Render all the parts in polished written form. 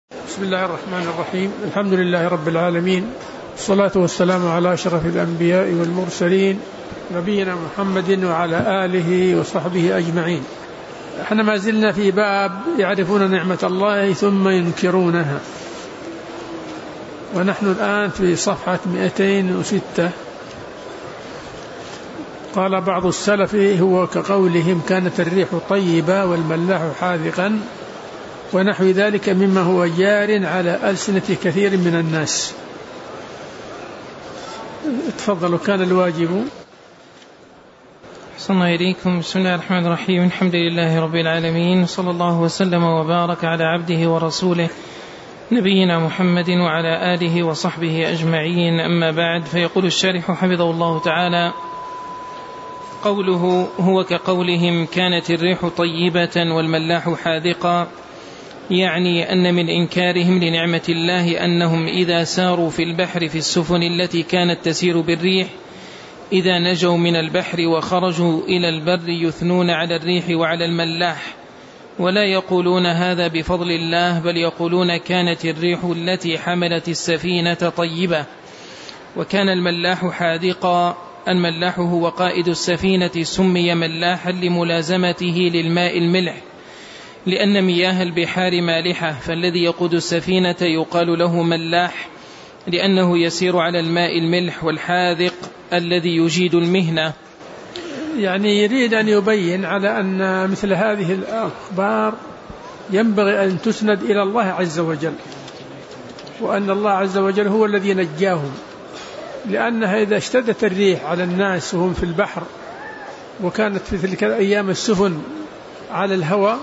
بسم الله الرحمن الرحيم. الحمد لله رب العالمين، والصلاة والسلام على أشرف الأنبياء والمرسلين نبينا محمد وعلى آله وصحبه أجمعين. احنا ما زلنا في باب يعرفون نعمة الله ثم ينكرونها، ونحن الآن في صفحة 206. قال بعض السلف: هو كقولهم كانت الريح طيبة والملاح حاذقا ونحو ذلك مما هو جار على ألسنة كثير من الناس. تفضلوا. كان الواجب. أحسن الله إليكم. بسم الله الرحمن الرحيم. الحمد لله رب العالمين، صلى الله وسلم وبارك على عبده ورسوله نبينا محمد وعلى آله وصحبه أجمعين. أما بعد، فيقول الشارح حفظه الله تعالى: قوله هو كقولهم كانت الريح طيبة والملاح حاذقا، يعني أن من إنكارهم لنعمة الله أنهم إذا ساروا في البحر في السفن التي كانت تسير بالريح، إذا نجوا من البحر وخرجوا إلى البر يثنون على الريح وعلى الملاح، ولا يقولون هذا بفضل الله، بل يقولون كانت الريح التي حملت السفينة طيبة. وكان الملاح حاذقا. الملاح هو قائد السفينة، سمي ملاحا لملازمته للماء الملح، لأن مياه البحار مالحة، فالذي يقود السفينة يقال له ملاح لأنه يسير على الماء الملح. والحاذق الذي يجيد المهنة. يعني يريد أن يبين على أن مثل هذه الأخبار ينبغي أن تسند إلى الله عز وجل، وأن الله عز وجل هو الذي نجاهم، لأنها إذا اشتدت الريح على الناس وهم في البحر، وكانت في تلك الأيام السفن على الهواء،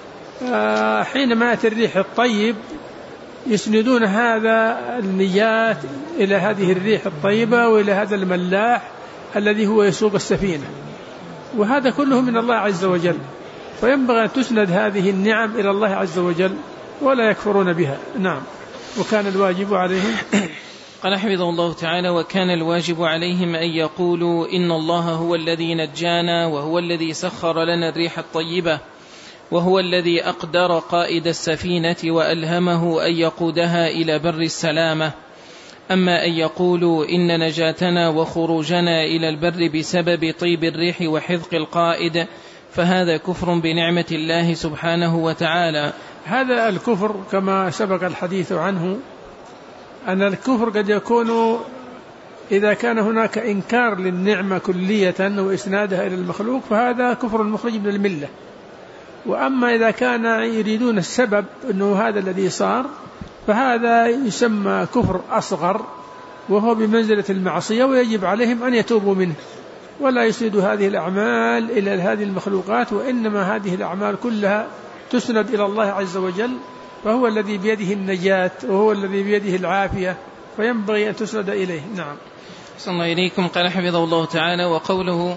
حينما يأتي الريح الطيب يسندون هذا النجاة إلى هذه الريح الطيبة وإلى هذا الملاح الذي هو يسوق السفينة، وهذا كله من الله عز وجل، فينبغي أن تسند هذه النعم إلى الله عز وجل ولا يكفرون بها. نعم. وكان الواجب عليهم. قال حفظه الله تعالى: وكان الواجب عليهم أن يقولوا إن الله هو الذي نجانا، وهو الذي سخر لنا الريح الطيبة، وهو الذي أقدر قائد السفينة وألهمه أن يقودها إلى بر السلامة. أما أن يقولوا إن نجاتنا وخروجنا إلى البر بسبب طيب الريح وحذق القائد، فهذا كفر بنعمة الله سبحانه وتعالى. هذا الكفر كما سبق الحديث عنه، أن الكفر قد يكون إذا كان هناك إنكار للنعمة كلية وإسنادها إلى المخلوق، فهذا كفر مخرج من الملة. وأما إذا كان يريدون السبب أنه هذا الذي صار، فهذا يسمى كفر أصغر، وهو بمنزلة المعصية، ويجب عليهم أن يتوبوا منه ولا يسندوا هذه الأعمال إلى هذه المخلوقات، وإنما هذه الأعمال كلها تسند إلى الله عز وجل، فهو الذي بيده النجاة وهو الذي بيده العافية، فينبغي أن تسند إليه. نعم. صلى الله إليكم. قال حفظه الله تعالى: وقوله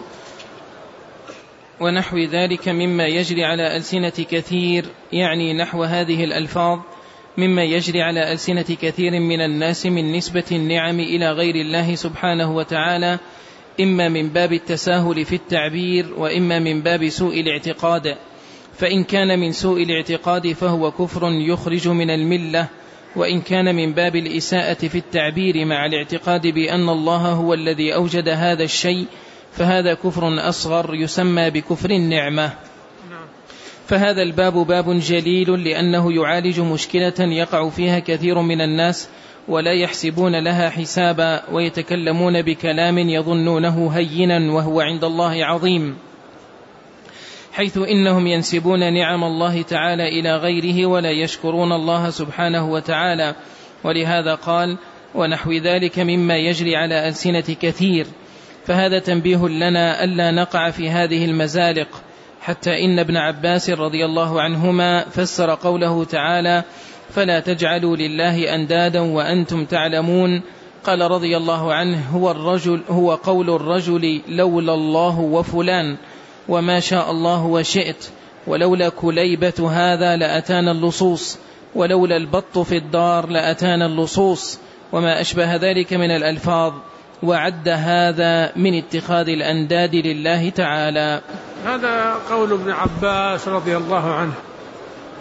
ونحو ذلك مما يجري على ألسنة كثير، يعني نحو هذه الألفاظ مما يجري على ألسنة كثير من الناس من نسبة النعم إلى غير الله سبحانه وتعالى، إما من باب التساهل في التعبير، وإما من باب سوء الاعتقاد. فإن كان من سوء الاعتقاد فهو كفر يخرج من الملة، وإن كان من باب الإساءة في التعبير مع الاعتقاد بأن الله هو الذي أوجد هذا الشيء، فهذا كفر أصغر يسمى بكفر النعمة. فهذا الباب باب جليل، لأنه يعالج مشكلة يقع فيها كثير من الناس ولا يحسبون لها حسابا، ويتكلمون بكلام يظنونه هينا وهو عند الله عظيم، حيث إنهم ينسبون نعم الله تعالى إلى غيره ولا يشكرون الله سبحانه وتعالى. ولهذا قال: ونحو ذلك مما يجري على ألسنة كثير. فهذا تنبيه لنا ألا نقع في هذه المزالق، حتى إن ابن عباس رضي الله عنهما فسر قوله تعالى: فلا تجعلوا لله أندادا وأنتم تعلمون. قال رضي الله عنه: هو قول الرجل لولا الله وفلان، وما شاء الله وشئت، ولولا كليبة هذا لأتانا اللصوص، ولولا البط في الدار لأتانا اللصوص، وما أشبه ذلك من الألفاظ. وعد هذا من اتخاذ الأنداد لله تعالى. هذا قول ابن عباس رضي الله عنه،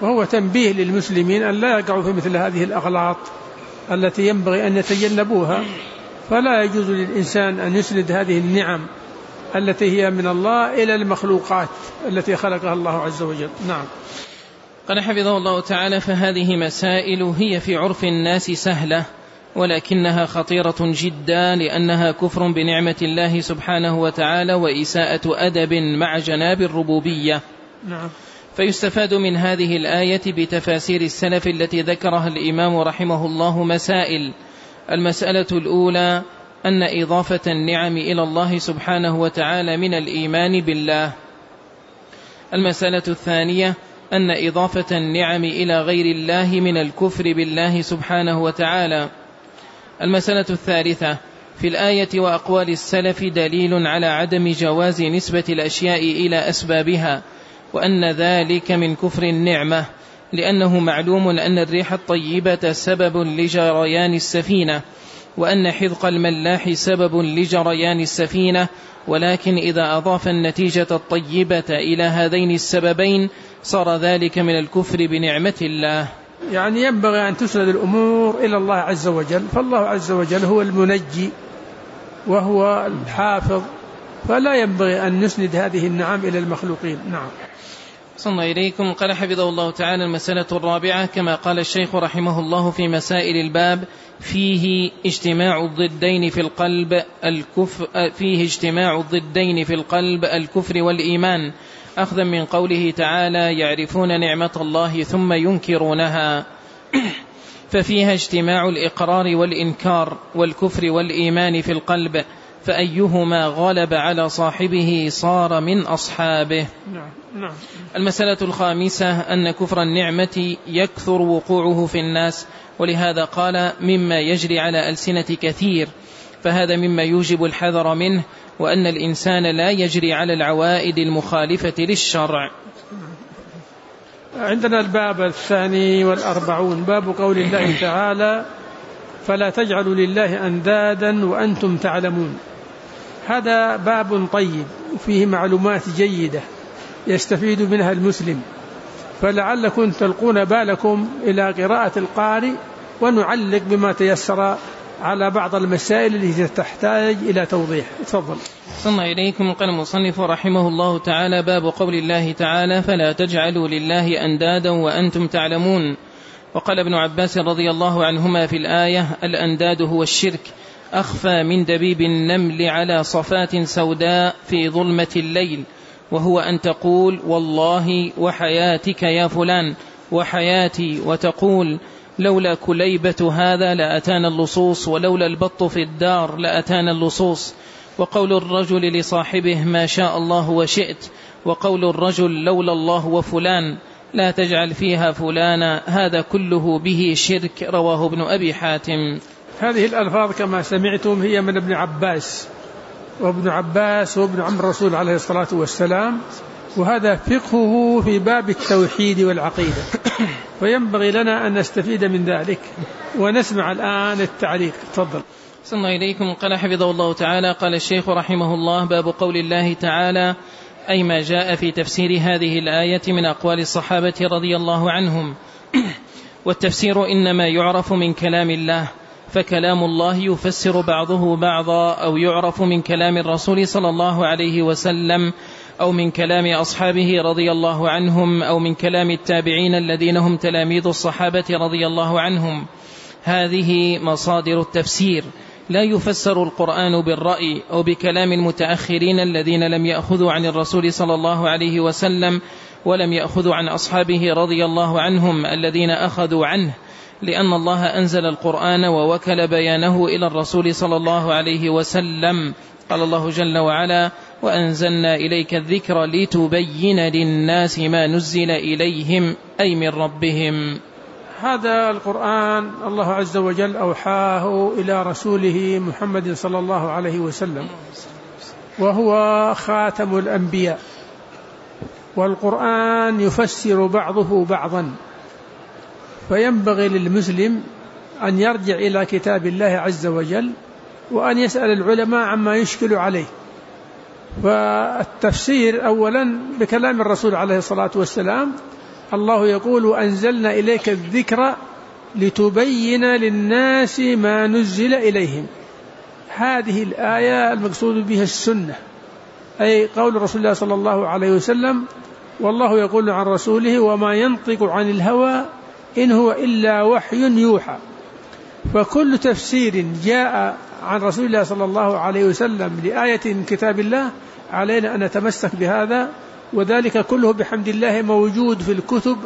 وهو تنبيه للمسلمين أن لا يقعوا في مثل هذه الأغلاط التي ينبغي أن يتجنبوها. فلا يجوز للإنسان أن يسند هذه النعم التي هي من الله إلى المخلوقات التي خلقها الله عز وجل. نعم. قال حفظه الله تعالى: فهذه مسائل هي في عرف الناس سهلة، ولكنها خطيرة جدا، لأنها كفر بنعمة الله سبحانه وتعالى وإساءة أدب مع جناب الربوبية. نعم. فيستفاد من هذه الآية بتفاسير السلف التي ذكرها الإمام رحمه الله مسائل. المسألة الأولى أن إضافة النعم إلى الله سبحانه وتعالى من الإيمان بالله. المسألة الثانية أن إضافة النعم إلى غير الله من الكفر بالله سبحانه وتعالى. المسألة الثالثة: في الآية وأقوال السلف دليل على عدم جواز نسبة الأشياء إلى أسبابها، وأن ذلك من كفر النعمة، لأنه معلوم أن الريح الطيبة سبب لجريان السفينة، وأن حذق الملاح سبب لجريان السفينة، ولكن إذا أضاف النتيجة الطيبة إلى هذين السببين صار ذلك من الكفر بنعمة الله. يعني ينبغي أن تسند الأمور إلى الله عز وجل، فالله عز وجل هو المنجي وهو الحافظ، فلا ينبغي أن نسند هذه النعم إلى المخلوقين. نعم. صلى إليكم. قال حفظه الله تعالى: المسألة الرابعة كما قال الشيخ رحمه الله في مسائل الباب: فيه اجتماع الضدين في القلب الكفر والإيمان، أخذا من قوله تعالى: يعرفون نعمة الله ثم ينكرونها. ففيها اجتماع الإقرار والإنكار والكفر والإيمان في القلب، فأيهما غلب على صاحبه صار من أصحابه. نعم. المسألة الخامسة أن كفر النعمة يكثر وقوعه في الناس، ولهذا قال: مما يجري على ألسنة كثير، فهذا مما يوجب الحذر منه، وأن الإنسان لا يجري على العوائد المخالفة للشرع. عندنا الباب 42، باب قول الله تعالى: فلا تجعلوا لله أندادا وأنتم تعلمون. هذا باب طيب وفيه معلومات جيدة يستفيد منها المسلم، فلعلكم تلقون بالكم إلى قراءة القارئ، ونعلق بما تيسر على بعض المسائل التي تحتاج إلى توضيح. تفضل. ثم إليكم. قال المصنف رحمه الله تعالى: باب قول الله تعالى: فلا تجعلوا لله أندادا وأنتم تعلمون. وقال ابن عباس رضي الله عنهما في الآية: الأنداد هو الشرك، أخفى من دبيب النمل على صفات سوداء في ظلمة الليل، وهو أن تقول: والله وحياتك يا فلان وحياتي، وتقول: لولا كليبة هذا لأتانا اللصوص، ولولا البط في الدار لأتانا اللصوص. وقول الرجل لصاحبه: ما شاء الله وشئت، وقول الرجل: لولا الله وفلان لا تجعل فيها فلانا، هذا كله به شرك. رواه ابن أبي حاتم. هذه الألفاظ كما سمعتم هي من ابن عباس، وابن عباس وابن عم الرسول عليه الصلاة والسلام، وهذا فقهه في باب التوحيد والعقيدة، فينبغي لنا أن نستفيد من ذلك. ونسمع الآن التعليق. تفضل. صلى الله إليكم. قال حفظه الله تعالى: قال الشيخ رحمه الله: باب قول الله تعالى، أي ما جاء في تفسير هذه الآية من أقوال الصحابة رضي الله عنهم. والتفسير إنما يعرف من كلام الله، فكلام الله يفسر بعضه بعضا، أو يعرف من كلام الرسول صلى الله عليه وسلم، أو من كلام أصحابه رضي الله عنهم، أو من كلام التابعين الذين هم تلاميذ الصحابة رضي الله عنهم. هذه مصادر التفسير. لا يفسر القرآن بالرأي أو بكلام المتأخرين الذين لم يأخذوا عن الرسول صلى الله عليه وسلم، ولم يأخذوا عن أصحابه رضي الله عنهم الذين أخذوا عنه، لأن الله أنزل القرآن ووكل بيانه إلى الرسول صلى الله عليه وسلم. قال الله جل وعلا: وأنزلنا إليك الذكر لتبين للناس ما نزل إليهم، أي من ربهم. هذا القرآن الله عز وجل أوحاه إلى رسوله محمد صلى الله عليه وسلم، وهو خاتم الأنبياء، والقرآن يفسر بعضه بعضا، فينبغي للمسلم أن يرجع إلى كتاب الله عز وجل، وأن يسأل العلماء عما يشكل عليه. فالتفسير أولا بكلام الرسول عليه الصلاة والسلام الله يقول وأنزلنا إليك الذكر لتبين للناس ما نزل إليهم. هذه الآية المقصود بها السنة، أي قول رسول الله صلى الله عليه وسلم، والله يقول عن رسوله وما ينطق عن الهوى إن هو إلا وحي يوحى. فكل تفسير جاء عن رسول الله صلى الله عليه وسلم لآية من كتاب الله علينا أن نتمسك بهذا، وذلك كله بحمد الله موجود في الكتب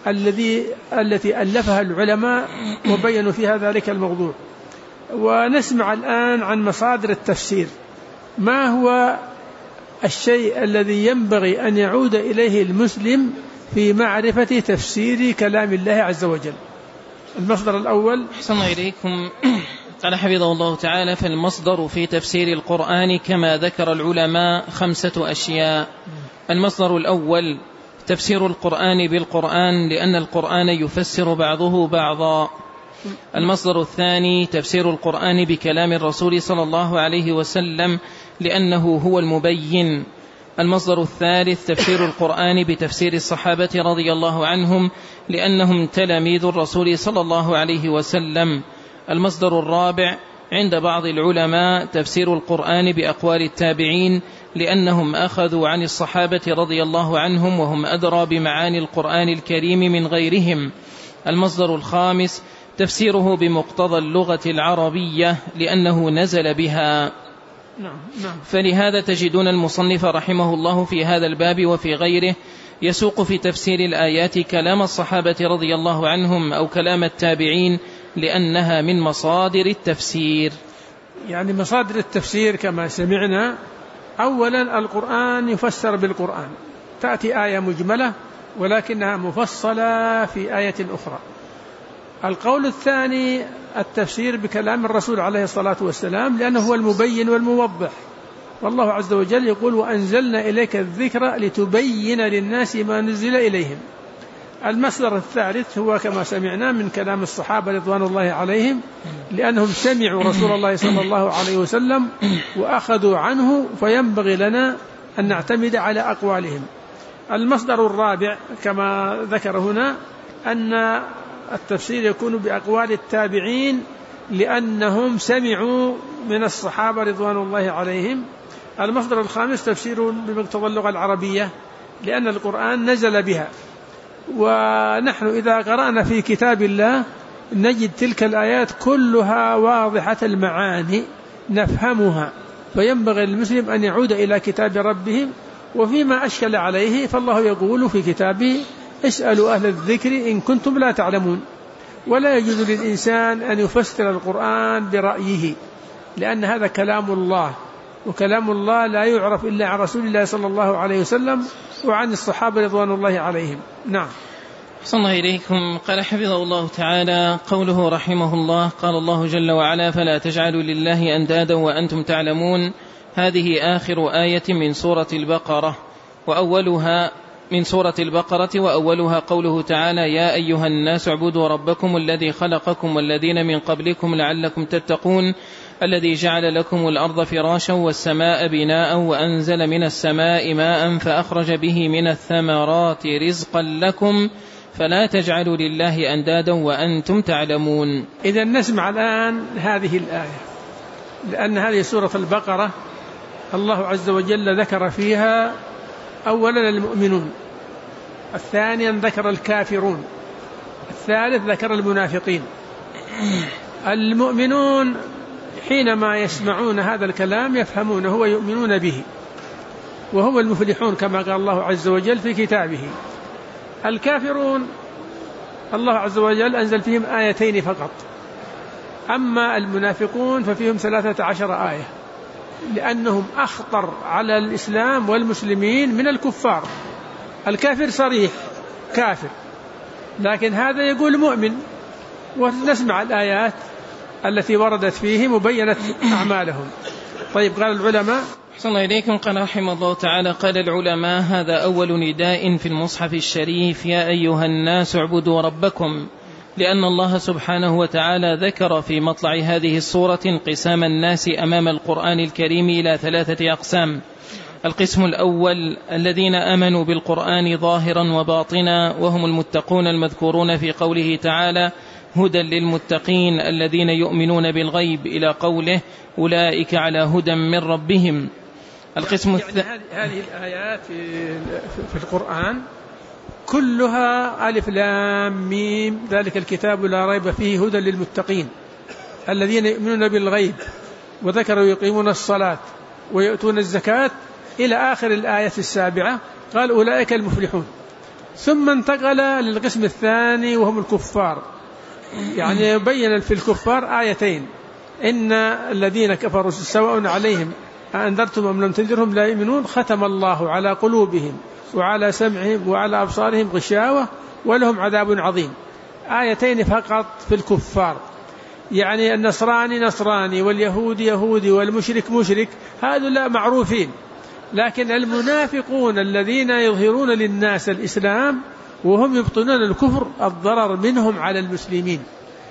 التي ألفها العلماء وبينوا فيها ذلك الموضوع. ونسمع الآن عن مصادر التفسير. ما هو الشيء الذي ينبغي أن يعود إليه المسلم في معرفة تفسير كلام الله عز وجل؟ المصدر الأول. أحسن إليكم. قال حفظه الله تعالى: فالمصدر في تفسير القرآن كما ذكر العلماء 5 أشياء. المصدر الأول تفسير القرآن بالقرآن، لأن القرآن يفسر بعضه بعضا. المصدر الثاني تفسير القرآن بكلام الرسول صلى الله عليه وسلم، لأنه هو المبين. المصدر الثالث تفسير القرآن بتفسير الصحابة رضي الله عنهم، لأنهم تلاميذ الرسول صلى الله عليه وسلم. المصدر الرابع عند بعض العلماء تفسير القرآن بأقوال التابعين، لأنهم أخذوا عن الصحابة رضي الله عنهم وهم أدرى بمعاني القرآن الكريم من غيرهم. المصدر الخامس تفسيره بمقتضى اللغة العربية، لأنه نزل بها. فلهذا تجدون المصنف رحمه الله في هذا الباب وفي غيره يسوق في تفسير الآيات كلام الصحابة رضي الله عنهم أو كلام التابعين، لأنها من مصادر التفسير. يعني مصادر التفسير كما سمعنا، أولا القرآن يفسر بالقرآن، تأتي آية مجملة ولكنها مفصلة في آية أخرى. القول الثاني التفسير بكلام الرسول عليه الصلاة والسلام، لأنه هو المبين والموضح، والله عز وجل يقول وأنزلنا إليك الذكر لتبين للناس ما نزل إليهم. المصدر الثالث هو كما سمعنا من كلام الصحابة رضوان الله عليهم، لأنهم سمعوا رسول الله صلى الله عليه وسلم وأخذوا عنه، فينبغي لنا أن نعتمد على أقوالهم. المصدر الرابع كما ذكر هنا أن التفسير يكون بأقوال التابعين، لأنهم سمعوا من الصحابة رضوان الله عليهم. المصدر الخامس تفسير بمقتضى اللغة العربية، لأن القرآن نزل بها، ونحن إذا قرأنا في كتاب الله نجد تلك الآيات كلها واضحة المعاني نفهمها، فينبغي للمسلم أن يعود إلى كتاب ربهم. وفيما أشكل عليه فالله يقول في كتابه اسألوا أهل الذكر إن كنتم لا تعلمون. ولا يجوز للإنسان أن يفسر القرآن برأيه، لأن هذا كلام الله، وكلام الله لا يعرف إلا عن رسول الله صلى الله عليه وسلم وعن الصحابة رضوان الله عليهم. نعم. صلى الله إليكم. قال حفظه الله تعالى: قوله رحمه الله: قال الله جل وعلا: فلا تجعلوا لله أندادا وأنتم تعلمون. هذه آخر آية من سورة البقرة، وأولها قوله تعالى: يا أيها الناس اعبدوا ربكم الذي خلقكم والذين من قبلكم لعلكم تتقون، الذي جعل لكم الأرض فراشا والسماء بناء وأنزل من السماء ماء فأخرج به من الثمرات رزقا لكم فلا تجعلوا لله أندادا وأنتم تعلمون. إذن نسمع الآن هذه الآية، لأن هذه سورة البقرة الله عز وجل ذكر فيها أولا المؤمنون، الثانيا ذكر الكافرون، الثالث ذكر المنافقين. المؤمنون حينما يسمعون هذا الكلام يفهمونه ويؤمنون به، وهم المفلحون كما قال الله عز وجل في كتابه. الكافرون الله عز وجل أنزل فيهم آيتين فقط، أما المنافقون ففيهم 13 آية، لأنهم أخطر على الإسلام والمسلمين من الكفار. الكافر صريح كافر، لكن هذا يقول مؤمن. ونسمع الآيات التي وردت فيهم وبينت أعمالهم. طيب، قال العلماء. أحسن الله إليكم. قال رحمه الله تعالى: قال العلماء: هذا أول نداء في المصحف الشريف: يا أيها الناس اعبدوا ربكم، لأن الله سبحانه وتعالى ذكر في مطلع هذه السورة انقسام الناس أمام القرآن الكريم إلى 3 أقسام: القسم الأول الذين آمنوا بالقرآن ظاهرا وباطنا وهم المتقون المذكورون في قوله تعالى هدى للمتقين الذين يؤمنون بالغيب إلى قوله أولئك على هدى من ربهم. القسم هذه الآيات في القرآن كلها ألف لام ميم ذلك الكتاب لا ريب فيه هدى للمتقين الذين يؤمنون بالغيب وذكروا يقيمون الصلاة ويؤتون الزكاة إلى آخر الآية 7 قال أولئك المفلحون. ثم انتقل للقسم الثاني وهم الكفار، يعني بين في الكفار آيتين إن الذين كفروا سواء عليهم أنذرتم أم لم تنذرهم لا يؤمنون ختم الله على قلوبهم وعلى سمعهم وعلى أبصارهم غشاوة ولهم عذاب عظيم. آيتين فقط في الكفار، يعني النصراني نصراني واليهودي يهودي والمشرك مشرك، هؤلاء معروفين. لكن المنافقون الذين يظهرون للناس الإسلام وهم يبطنون الكفر الضرر منهم على المسلمين،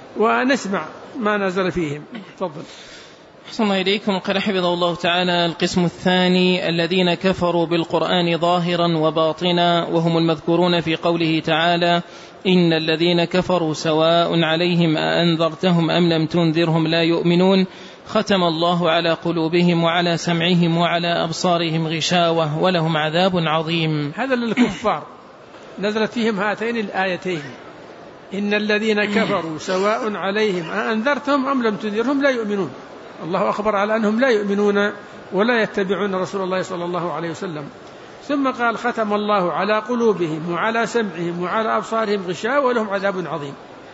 ونسمع ما نزل فيهم. تفضل. أحسن الله إليكم. قال حفظه الله تعالى القسم الثاني الذين كفروا بالقرآن ظاهرا وباطنا وهم المذكورون في قوله تعالى إن الذين كفروا سواء عليهم أأنذرتهم أم لم تنذرهم لا يؤمنون ختم الله على قلوبهم وعلى سمعهم وعلى أبصارهم غشاوة ولهم عذاب عظيم. هذا للكفار نزلت فيهم هاتين الآيتين إن الذين كفروا سواء عليهم أأنذرتهم أم لم تنذرهم لا يؤمنون. الله أخبر على أنهم لا يؤمنون ولا يتبعون رسول الله صلى الله عليه وسلم. ثم قال ختم الله على قلوبهم وعلى سمعهم وعلى أبصارهم غشاوة ولهم عذاب عظيم.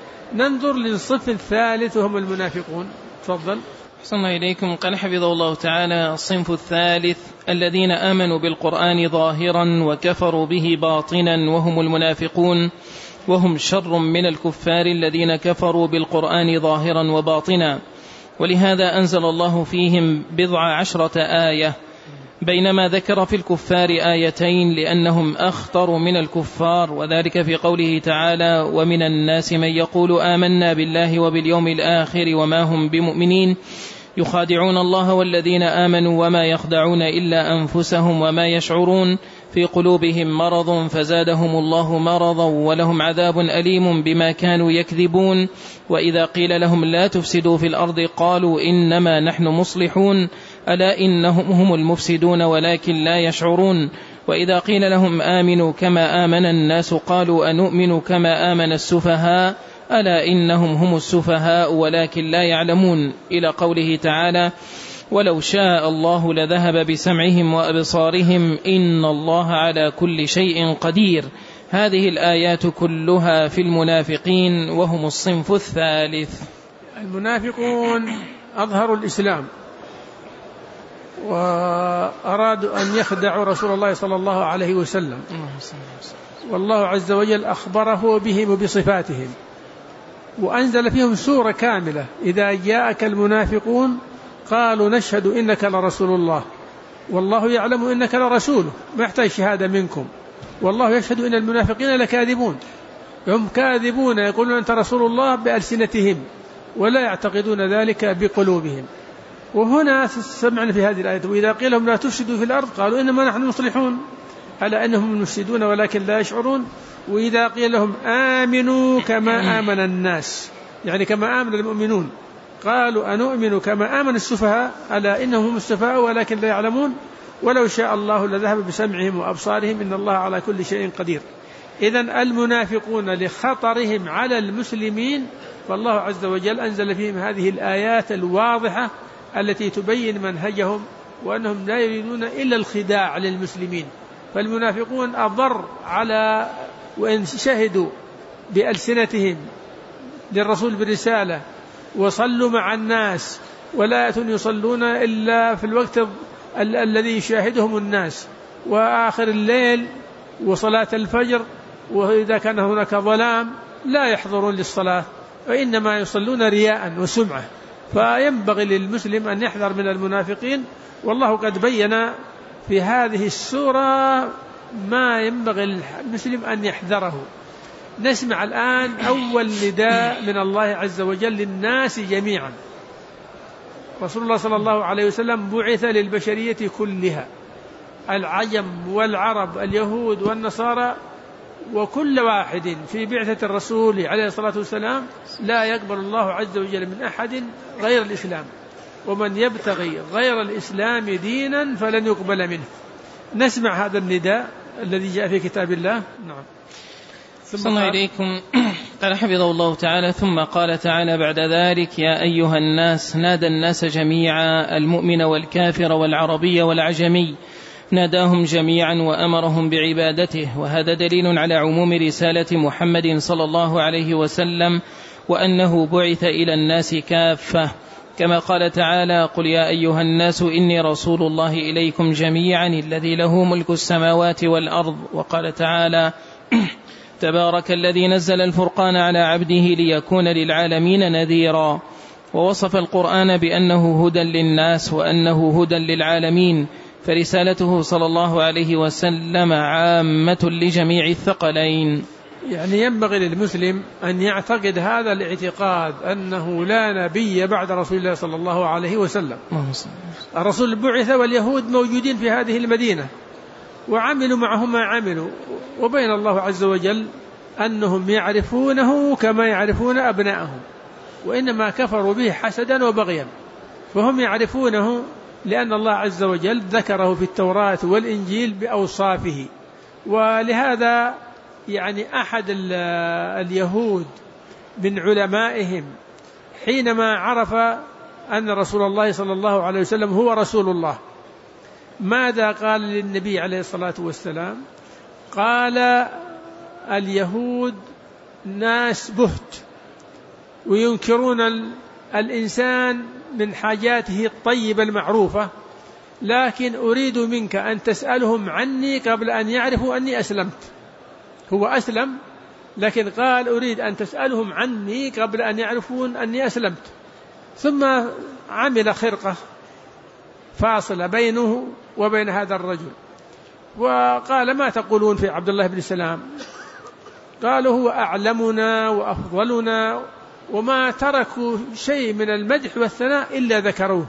ننظر للصف الثالث وهم المنافقون. تفضل. أحسن الله إليكم. قال حفظه الله تعالى الصنف الثالث الذين آمنوا بالقرآن ظاهرا وكفروا به باطنا وهم المنافقون وهم شر من الكفار الذين كفروا بالقرآن ظاهرا وباطنا، ولهذا أنزل الله فيهم 19 آية، بينما ذكر في الكفار آيتين لأنهم أخطر من الكفار، وذلك في قوله تعالى ومن الناس من يقول آمنا بالله وباليوم الآخر وما هم بمؤمنين يخادعون الله والذين آمنوا وما يخدعون إلا أنفسهم وما يشعرون في قلوبهم مرض فزادهم الله مرضا ولهم عذاب أليم بما كانوا يكذبون. وإذا قيل لهم لا تفسدوا في الأرض قالوا إنما نحن مصلحون ألا إنهم هم المفسدون ولكن لا يشعرون. وإذا قيل لهم آمنوا كما آمن الناس قالوا أنؤمن كما آمن السفهاء ألا إنهم هم السفهاء ولكن لا يعلمون، إلى قوله تعالى ولو شاء الله لذهب بسمعهم وأبصارهم إن الله على كل شيء قدير. هذه الآيات كلها في المنافقين وهم الصنف الثالث. المنافقون أظهروا الإسلام وأرادوا أن يخدعوا رسول الله صلى الله عليه وسلم، والله عز وجل أخبره بهم وبصفاتهم وأنزل فيهم سورة كاملة إذا جاءك المنافقون قالوا نشهد إنك لرسول الله والله يعلم إنك لرسوله ما يحتاج شهادة منكم والله يشهد إن المنافقين لكاذبون. هم كاذبون يقولون أنت رسول الله بألسنتهم ولا يعتقدون ذلك بقلوبهم. وهنا سمعنا في هذه الآية وإذا قيل لهم لا تفسدوا في الأرض قالوا إنما نحن مصلحون ألا إنهم المفسدون ولكن لا يشعرون. وإذا قيل لهم آمنوا كما آمن الناس يعني كما آمن المؤمنون قالوا أنؤمن كما آمن السفهاء ألا إنهم هم السفهاء ولكن لا يعلمون ولو شاء الله لذهب بسمعهم وأبصارهم إن الله على كل شيء قدير. إذن المنافقون لخطرهم على المسلمين فالله عز وجل أنزل فيهم هذه الآيات الواضحة التي تبين منهجهم وأنهم لا يريدون إلا الخداع للمسلمين. فالمنافقون أضر على وإن شهدوا بألسنتهم للرسول بالرسالة وصلوا مع الناس ولا يصلون إلا في الوقت الذي يشاهدهم الناس وآخر الليل وصلاة الفجر، وإذا كان هناك ظلام لا يحضرون للصلاة وإنما يصلون رياء وسمعة. فينبغي للمسلم أن يحذر من المنافقين، والله قد بين في هذه السورة ما ينبغي للمسلم أن يحذره. نسمع الآن أول نداء من الله عز وجل للناس جميعا. رسول الله صلى الله عليه وسلم بعث للبشرية كلها العجم والعرب اليهود والنصارى وكل واحد في بعثة الرسول عليه الصلاة والسلام لا يقبل الله عز وجل من أحد غير الإسلام، ومن يبتغي غير الإسلام دينا فلن يقبل منه. نسمع هذا النداء الذي جاء في كتاب الله. نعم. صلى الله عليكم. قال حفظه الله تعالى: ثم قال تعالى بعد ذلك: يا أيها الناس، نادى الناس جميعا، المؤمن والكافر والعربي والعجمي، ناداهم جميعا وأمرهم بعبادته. وهذا دليل على عموم رسالة محمد صلى الله عليه وسلم، وأنه بعث إلى الناس كافة، كما قال تعالى: قل يا أيها الناس إني رسول الله إليكم جميعا الذي له ملك السماوات والأرض. وقال تعالى: تبارك الذي نزل الفرقان على عبده ليكون للعالمين نذيرا. ووصف القرآن بأنه هدى للناس وأنه هدى للعالمين، فرسالته صلى الله عليه وسلم عامة لجميع الثقلين. يعني ينبغي للمسلم أن يعتقد هذا الاعتقاد، أنه لا نبي بعد رسول الله صلى الله عليه وسلم. الرسول بعث واليهود موجودين في هذه المدينة وعملوا معهم ما عملوا، وبين الله عز وجل أنهم يعرفونه كما يعرفون أبناءهم، وإنما كفروا به حسدا وبغيا، فهم يعرفونه لأن الله عز وجل ذكره في التوراة والإنجيل بأوصافه. ولهذا يعني أحد اليهود من علمائهم حينما عرف أن رسول الله صلى الله عليه وسلم هو رسول الله، ماذا قال للنبي عليه الصلاة والسلام؟ قال: اليهود ناس بهت وينكرون الإنسان من حاجاته الطيبة المعروفة، لكن أريد منك أن تسألهم عني قبل أن يعرفوا أني أسلمت. هو أسلم، لكن قال: أريد أن تسألهم عني قبل أن يعرفون أني أسلمت. ثم عمل خرقة فاصلة بينه وبين هذا الرجل، وقال: ما تقولون في عبد الله بن سلام؟ قالوا: هو أعلمنا وأفضلنا، وما تركوا شيء من المدح والثناء إلا ذكروه.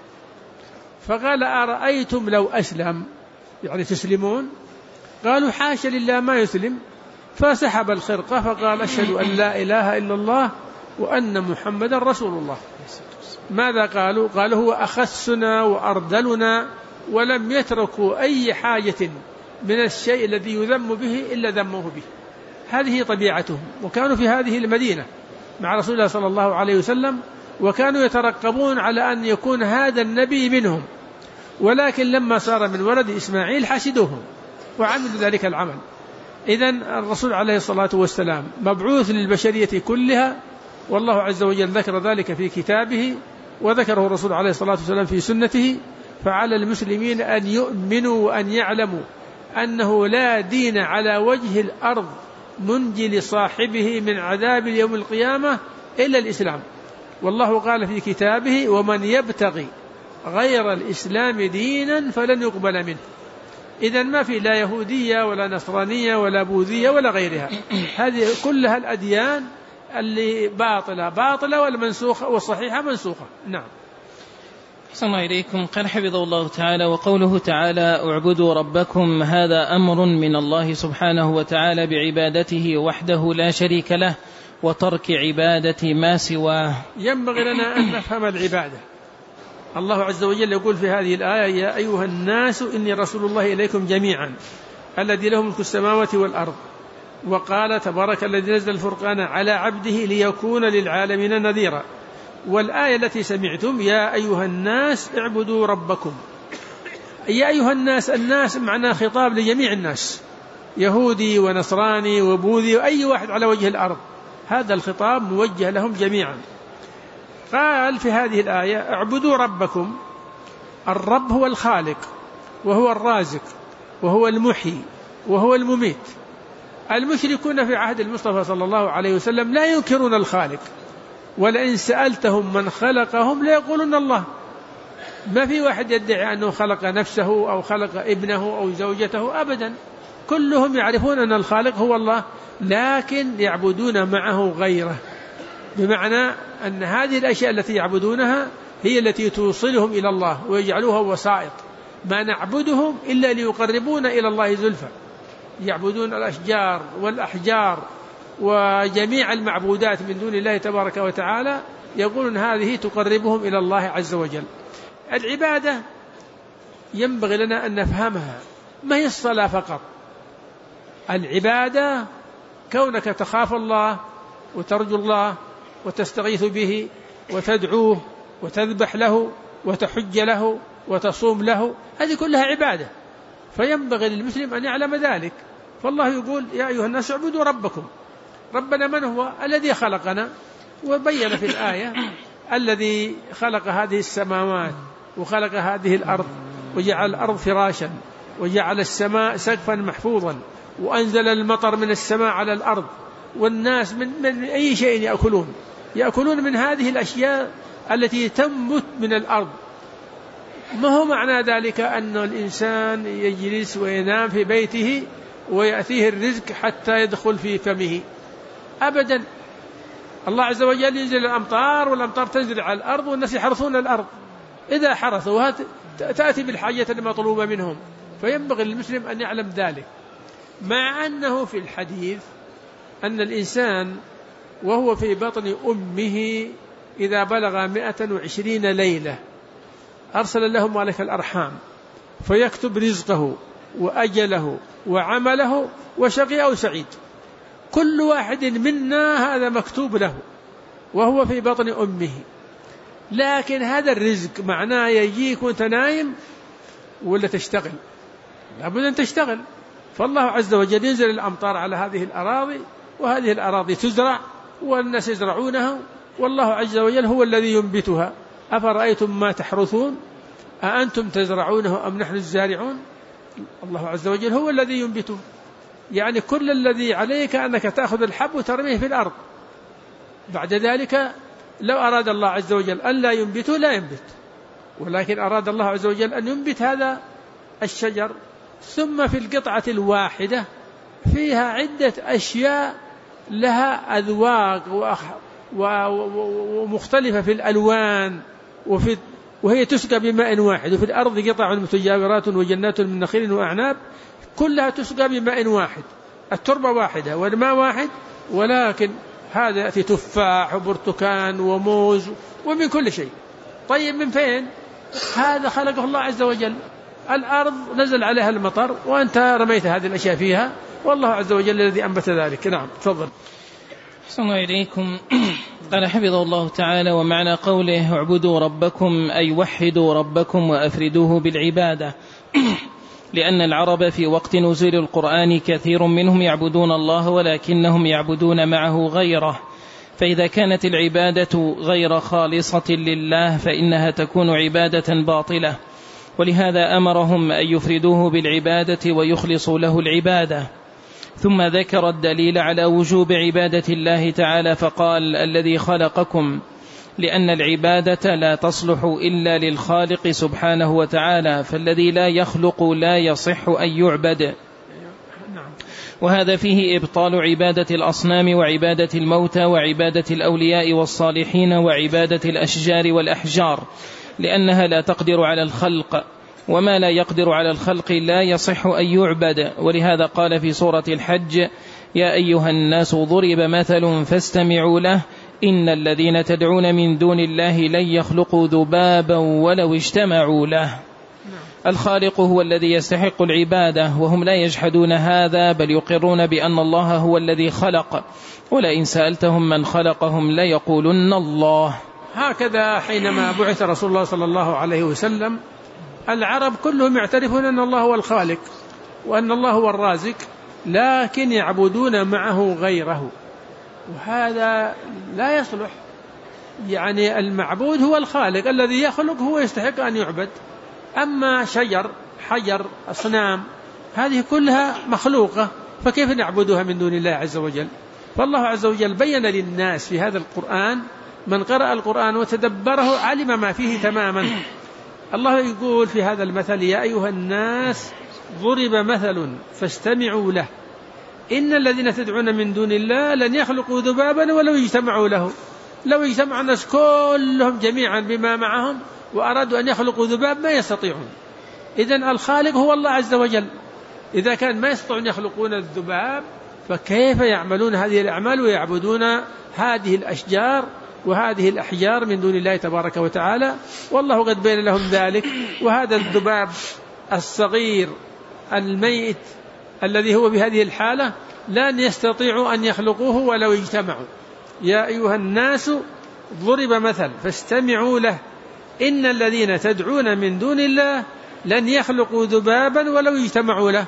فقال: أرأيتم لو أسلم؟ يعني تسلمون؟ قالوا: حاشا لله ما يسلم. فسحب الخرقة فقال: أشهد أن لا إله إلا الله وأن محمد رسول الله. ماذا قالوا؟ قالوا: هو أخسنا وأردلنا، ولم يتركوا أي حاجة من الشيء الذي يذم به إلا ذموه به. هذه طبيعتهم، وكانوا في هذه المدينة مع رسول الله صلى الله عليه وسلم، وكانوا يترقبون على أن يكون هذا النبي منهم، ولكن لما صار من ولد إسماعيل حسدوهم وعملوا ذلك العمل. إذن الرسول عليه الصلاة والسلام مبعوث للبشرية كلها، والله عز وجل ذكر ذلك في كتابه، وذكره الرسول عليه الصلاة والسلام في سنته. فعلى المسلمين أن يؤمنوا وأن يعلموا أنه لا دين على وجه الأرض منجي لصاحبه من عذاب يوم القيامة إلا الإسلام. والله قال في كتابه: ومن يبتغي غير الإسلام دينا فلن يقبل منه. إذن ما في لا يهودية ولا نصرانية ولا بوذية ولا غيرها، هذه كلها الأديان اللي باطلة والمنسوخة والصحيحة منسوخة. نعم. صلى الله عليكم. قال حفظه الله تعالى: وقوله تعالى: اعبدوا ربكم، هذا أمر من الله سبحانه وتعالى بعبادته وحده لا شريك له، وترك عبادة ما سواه. ينبغي لنا أن نفهم العبادة. الله عز وجل يقول في هذه الآية: يا أيها الناس إني رسول الله إليكم جميعا الذي له ملك السماوات والأرض. وقال: تبارك الذي نزل الفرقان على عبده ليكون للعالمين نذيرا. والآية التي سمعتم: يا أيها الناس اعبدوا ربكم. يا أيها الناس، الناس معناه خطاب لجميع الناس، يهودي ونصراني وبوذي وأي واحد على وجه الأرض، هذا الخطاب موجه لهم جميعا. قال في هذه الآية: اعبدوا ربكم. الرب هو الخالق وهو الرازق وهو المحيي وهو المميت. المشركون في عهد المصطفى صلى الله عليه وسلم لا ينكرون الخالق، ولئن سألتهم من خلقهم ليقولون الله. ما في واحد يدعي أنه خلق نفسه أو خلق ابنه أو زوجته أبدا، كلهم يعرفون أن الخالق هو الله، لكن يعبدون معه غيره، بمعنى أن هذه الأشياء التي يعبدونها هي التي توصلهم إلى الله ويجعلوها وسائط. ما نعبدهم إلا ليقربونا إلى الله زلفى. يعبدون الأشجار والأحجار وجميع المعبودات من دون الله تبارك وتعالى، يقولون هذه تقربهم إلى الله عز وجل. العبادة ينبغي لنا أن نفهمها، ما هي الصلاة فقط. العبادة كونك تخاف الله وترجو الله وتستغيث به وتدعوه وتذبح له وتحج له وتصوم له، هذه كلها عبادة، فينبغي للمسلم أن يعلم ذلك. فالله يقول يا أيها الناس اعبدوا ربكم. ربنا من هو؟ الذي خلقنا، وبين في الآية الذي خلق هذه السماوات وخلق هذه الأرض وجعل الأرض فراشا وجعل السماء سقفا محفوظا وأنزل المطر من السماء على الأرض، والناس من أي شيء يأكلون من هذه الأشياء التي تنبت من الأرض. ما هو معنى ذلك أن الإنسان يجلس وينام في بيته ويأتيه الرزق حتى يدخل في فمه؟ أبدا. الله عز وجل ينزل الأمطار والأمطار تنزل على الأرض والناس يحرثون الأرض، إذا حرثوا تأتي بالحاجة المطلوبة منهم. فينبغي للمسلم أن يعلم ذلك. مع أنه في الحديث أن الإنسان وهو في بطن أمه إذا بلغ 120 ليلة أرسل له ملك الأرحام فيكتب رزقه وأجله وعمله وشقي أو سعيد. كل واحد منا هذا مكتوب له وهو في بطن أمه. لكن هذا الرزق معناه يجيك وانت نايم ولا تشتغل؟ لابد أن تشتغل. فالله عز وجل ينزل الأمطار على هذه الأراضي، وهذه الأراضي تزرع والناس يزرعونها، والله عز وجل هو الذي ينبتها. أفرأيتم ما تحرثون أأنتم تزرعونه أم نحن الزارعون؟ الله عز وجل هو الذي ينبته. يعني كل الذي عليك أنك تأخذ الحب وترميه في الأرض. بعد ذلك لو أراد الله عز وجل أن لا ينبته لا ينبت، ولكن أراد الله عز وجل أن ينبت هذا الشجر. ثم في القطعة الواحدة فيها عدة أشياء لها أذواق ومختلفة في الألوان، وهي تسقى بماء واحد. وفي الأرض قطع متجاورات وجنات من نخيل وأعناب كلها تسقى بماء واحد، التربة واحدة والماء واحد، ولكن هذا يأتي تفاح وبرتكان وموز ومن كل شيء. طيب من فين؟ هذا خلقه الله عز وجل. الأرض نزل عليها المطر وأنت رميت هذه الأشياء فيها، والله عز وجل الذي أنبت ذلك. نعم تفضل. أحسن الله إليكم. قال حفظه الله تعالى: ومعنى قوله اعبدوا ربكم أي وحدوا ربكم وأفردوه بالعبادة، لأن العرب في وقت نزول القرآن كثير منهم يعبدون الله ولكنهم يعبدون معه غيره، فإذا كانت العبادة غير خالصة لله فإنها تكون عبادة باطلة، ولهذا أمرهم أن يفردوه بالعبادة ويخلصوا له العبادة. ثم ذكر الدليل على وجوب عبادة الله تعالى فقال: الذي خلقكم، لأن العبادة لا تصلح إلا للخالق سبحانه وتعالى، فالذي لا يخلق لا يصح أن يعبد. وهذا فيه إبطال عبادة الأصنام وعبادة الموتى وعبادة الأولياء والصالحين وعبادة الأشجار والأحجار، لأنها لا تقدر على الخلق، وما لا يقدر على الخلق لا يصح أن يعبد. ولهذا قال في سورة الحج: يا أيها الناس ضرب مثل فاستمعوا له إن الذين تدعون من دون الله لن يخلقوا ذبابا ولو اجتمعوا له. الخالق هو الذي يستحق العبادة، وهم لا يجحدون هذا بل يقرون بأن الله هو الذي خلق، ولئن سألتهم من خلقهم ليقولن الله. هكذا حينما بعث رسول الله صلى الله عليه وسلم العرب كلهم يعترفون أن الله هو الخالق وأن الله هو الرازق، لكن يعبدون معه غيره، وهذا لا يصلح. يعني المعبود هو الخالق، الذي يخلق هو يستحق أن يعبد. أما شجر، حجر، أصنام، هذه كلها مخلوقة، فكيف نعبدها من دون الله عز وجل؟ فالله عز وجل بين للناس في هذا القرآن، من قرأ القرآن وتدبره علم ما فيه تماما. الله يقول في هذا المثل: يا أيها الناس ضرب مثل فاستمعوا له إن الذين تدعون من دون الله لن يخلقوا ذبابا ولو اجتمعوا له. لو اجتمع الناس كلهم جميعا بما معهم وأرادوا أن يخلقوا ذباب ما يستطيعون. إذن الخالق هو الله عز وجل. إذا كان ما يستطيعون يخلقون الذباب فكيف يعملون هذه الأعمال ويعبدون هذه الأشجار وهذه الأحجار من دون الله تبارك وتعالى؟ والله قد بين لهم ذلك. وهذا الذباب الصغير الميت الذي هو بهذه الحالة لن يستطيعوا أن يخلقوه ولو اجتمعوا. يا أيها الناس ضرب مثل فاستمعوا له إن الذين تدعون من دون الله لن يخلقوا ذبابا ولو اجتمعوا له.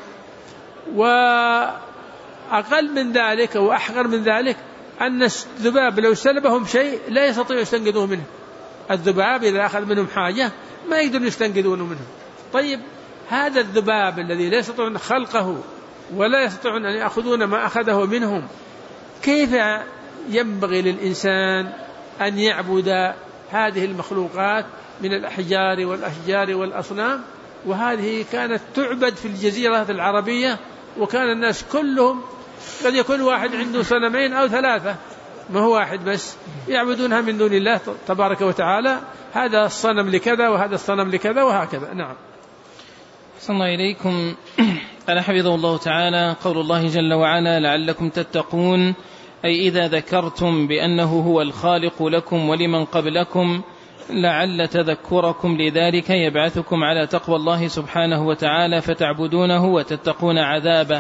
وأقل من ذلك وأحقر من ذلك أن الذباب لو سلبهم شيء لا يستطيعوا يستنقذوه منه. الذباب إذا أخذ منهم حاجة ما يقدرون يستنقذونه منه. طيب هذا الذباب الذي لا يستطيعون خلقه ولا يستطيعون أن يأخذون ما أخذه منهم، كيف ينبغي للإنسان أن يعبد هذه المخلوقات من الأحجار والأشجار والأصنام؟ وهذه كانت تعبد في الجزيرة العربية، وكان الناس كلهم قد يكون واحد عنده صنمين أو ثلاثة، ما هو واحد بس، يعبدونها من دون الله تبارك وتعالى. هذا الصنم لكذا وهذا الصنم لكذا وهكذا. نعم. صلى الله إليكم. قال حفظه الله تعالى: قول الله جل وعلا: لعلكم تتقون، أي إذا ذكرتم بأنه هو الخالق لكم ولمن قبلكم لعل تذكركم لذلك يبعثكم على تقوى الله سبحانه وتعالى فتعبدونه وتتقون عذابه،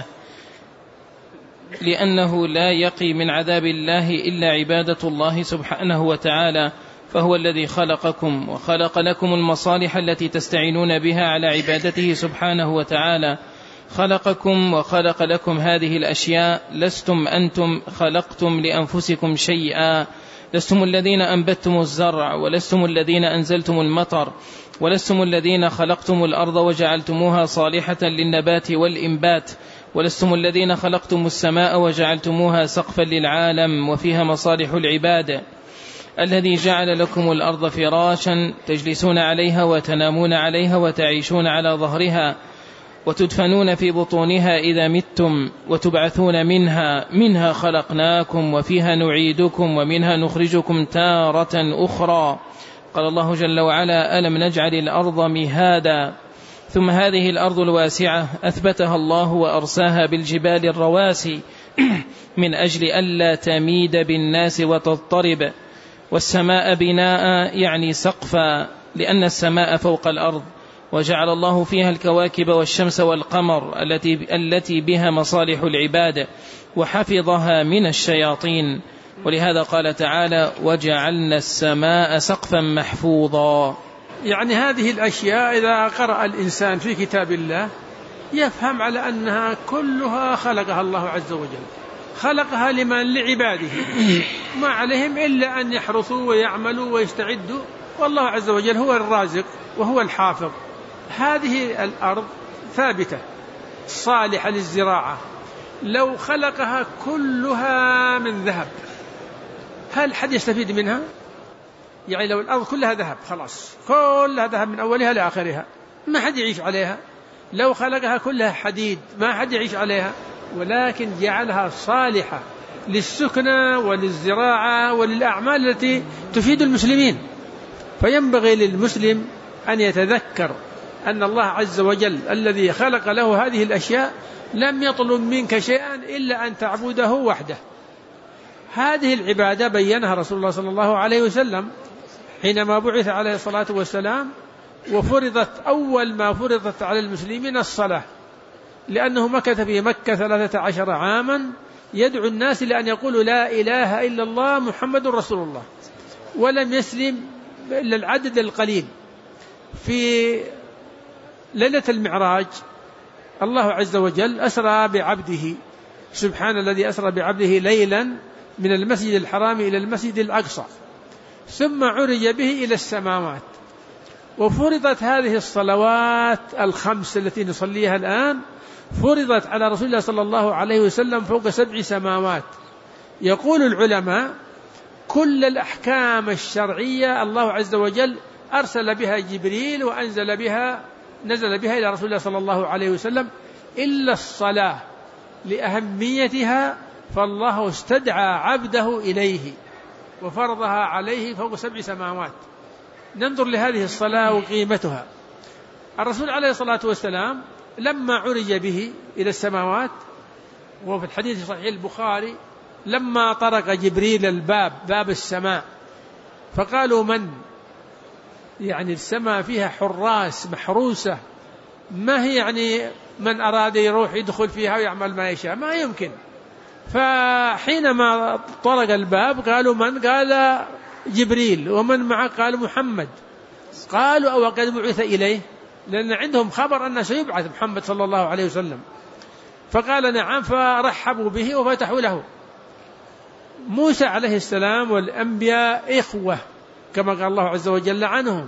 لأنه لا يقي من عذاب الله إلا عبادة الله سبحانه وتعالى، فهو الذي خلقكم وخلق لكم المصالح التي تستعينون بها على عبادته سبحانه وتعالى. خلقكم وخلق لكم هذه الأشياء، لستم أنتم خلقتم لأنفسكم شيئا، لستم الذين أنبتم الزرع، ولستم الذين أنزلتم المطر، ولستم الذين خلقتم الأرض وجعلتموها صالحة للنبات والإنبات، ولستم الذين خلقتم السماء وجعلتموها سقفا للعالم وفيها مصالح العباد، الذي جعل لكم الأرض فراشا تجلسون عليها وتنامون عليها وتعيشون على ظهرها وتدفنون في بطونها إذا متم وتبعثون منها خلقناكم وفيها نعيدكم ومنها نخرجكم تارة أخرى. قال الله جل وعلا: ألم نجعل الأرض مهادا. ثم هذه الأرض الواسعة أثبتها الله وأرساها بالجبال الرواسي من أجل ألا تميد بالناس وتضطرب، والسماء بناء يعني سقفا، لأن السماء فوق الأرض، وجعل الله فيها الكواكب والشمس والقمر التي بها مصالح العباد، وحفظها من الشياطين. ولهذا قال تعالى: وجعلنا السماء سقفا محفوظا. يعني هذه الأشياء إذا قرأ الإنسان في كتاب الله يفهم على أنها كلها خلقها الله عز وجل، خلقها لمن؟ لعباده، ما عليهم إلا أن يحرثوا ويعملوا ويستعدوا، والله عز وجل هو الرازق وهو الحافظ. هذه الأرض ثابتة صالحة للزراعة، لو خلقها كلها من ذهب هل حد يستفيد منها؟ يعني لو الأرض كلها ذهب خلاص كلها ذهب من أولها لآخرها ما حد يعيش عليها. لو خلقها كلها حديد ما حد يعيش عليها، ولكن جعلها صالحة للسكنة وللزراعة وللأعمال التي تفيد المسلمين. فينبغي للمسلم أن يتذكر أن الله عز وجل الذي خلق له هذه الأشياء لم يطلب منك شيئا إلا أن تعبده وحده. هذه العبادة بينها رسول الله صلى الله عليه وسلم حينما بعث عليه الصلاة والسلام، وفرضت أول ما فرضت على المسلمين الصلاة، لأنه مكث في مكة 13 عاما يدعو الناس لأن يقولوا لا إله إلا الله محمد رسول الله، ولم يسلم إلا العدد القليل. في ليلة المعراج الله عز وجل أسرى بعبده، سبحان الذي أسرى بعبده ليلا من المسجد الحرام إلى المسجد الأقصى، ثم عرج به إلى السماوات، وفرضت هذه الصلوات الخمس التي نصليها الآن فرضت على رسول الله صلى الله عليه وسلم فوق 7 سماوات. يقول العلماء كل الأحكام الشرعية الله عز وجل أرسل بها جبريل وأنزل بها نزل بها إلى رسول الله صلى الله عليه وسلم، إلا الصلاة لأهميتها فالله استدعى عبده إليه وفرضها عليه فوق 7 سماوات. ننظر لهذه الصلاة وقيمتها. الرسول عليه الصلاة والسلام لما عرج به إلى السماوات، وفي الحديث صحيح البخاري لما طرق جبريل الباب، باب السماء، فقالوا من؟ يعني السماء فيها حراس محروسة، ما هي يعني من أراد يروح يدخل فيها ويعمل ما يشاء، ما يمكن. فحينما طرق الباب قالوا من؟ قال جبريل. ومن معه؟ قال محمد. قالوا أو قد بعث إليه، لأن عندهم خبر أنه سيبعث محمد صلى الله عليه وسلم. فقال نعم، فرحبوا به وفتحوا له. موسى عليه السلام والأنبياء إخوة كما قال الله عز وجل عنهم،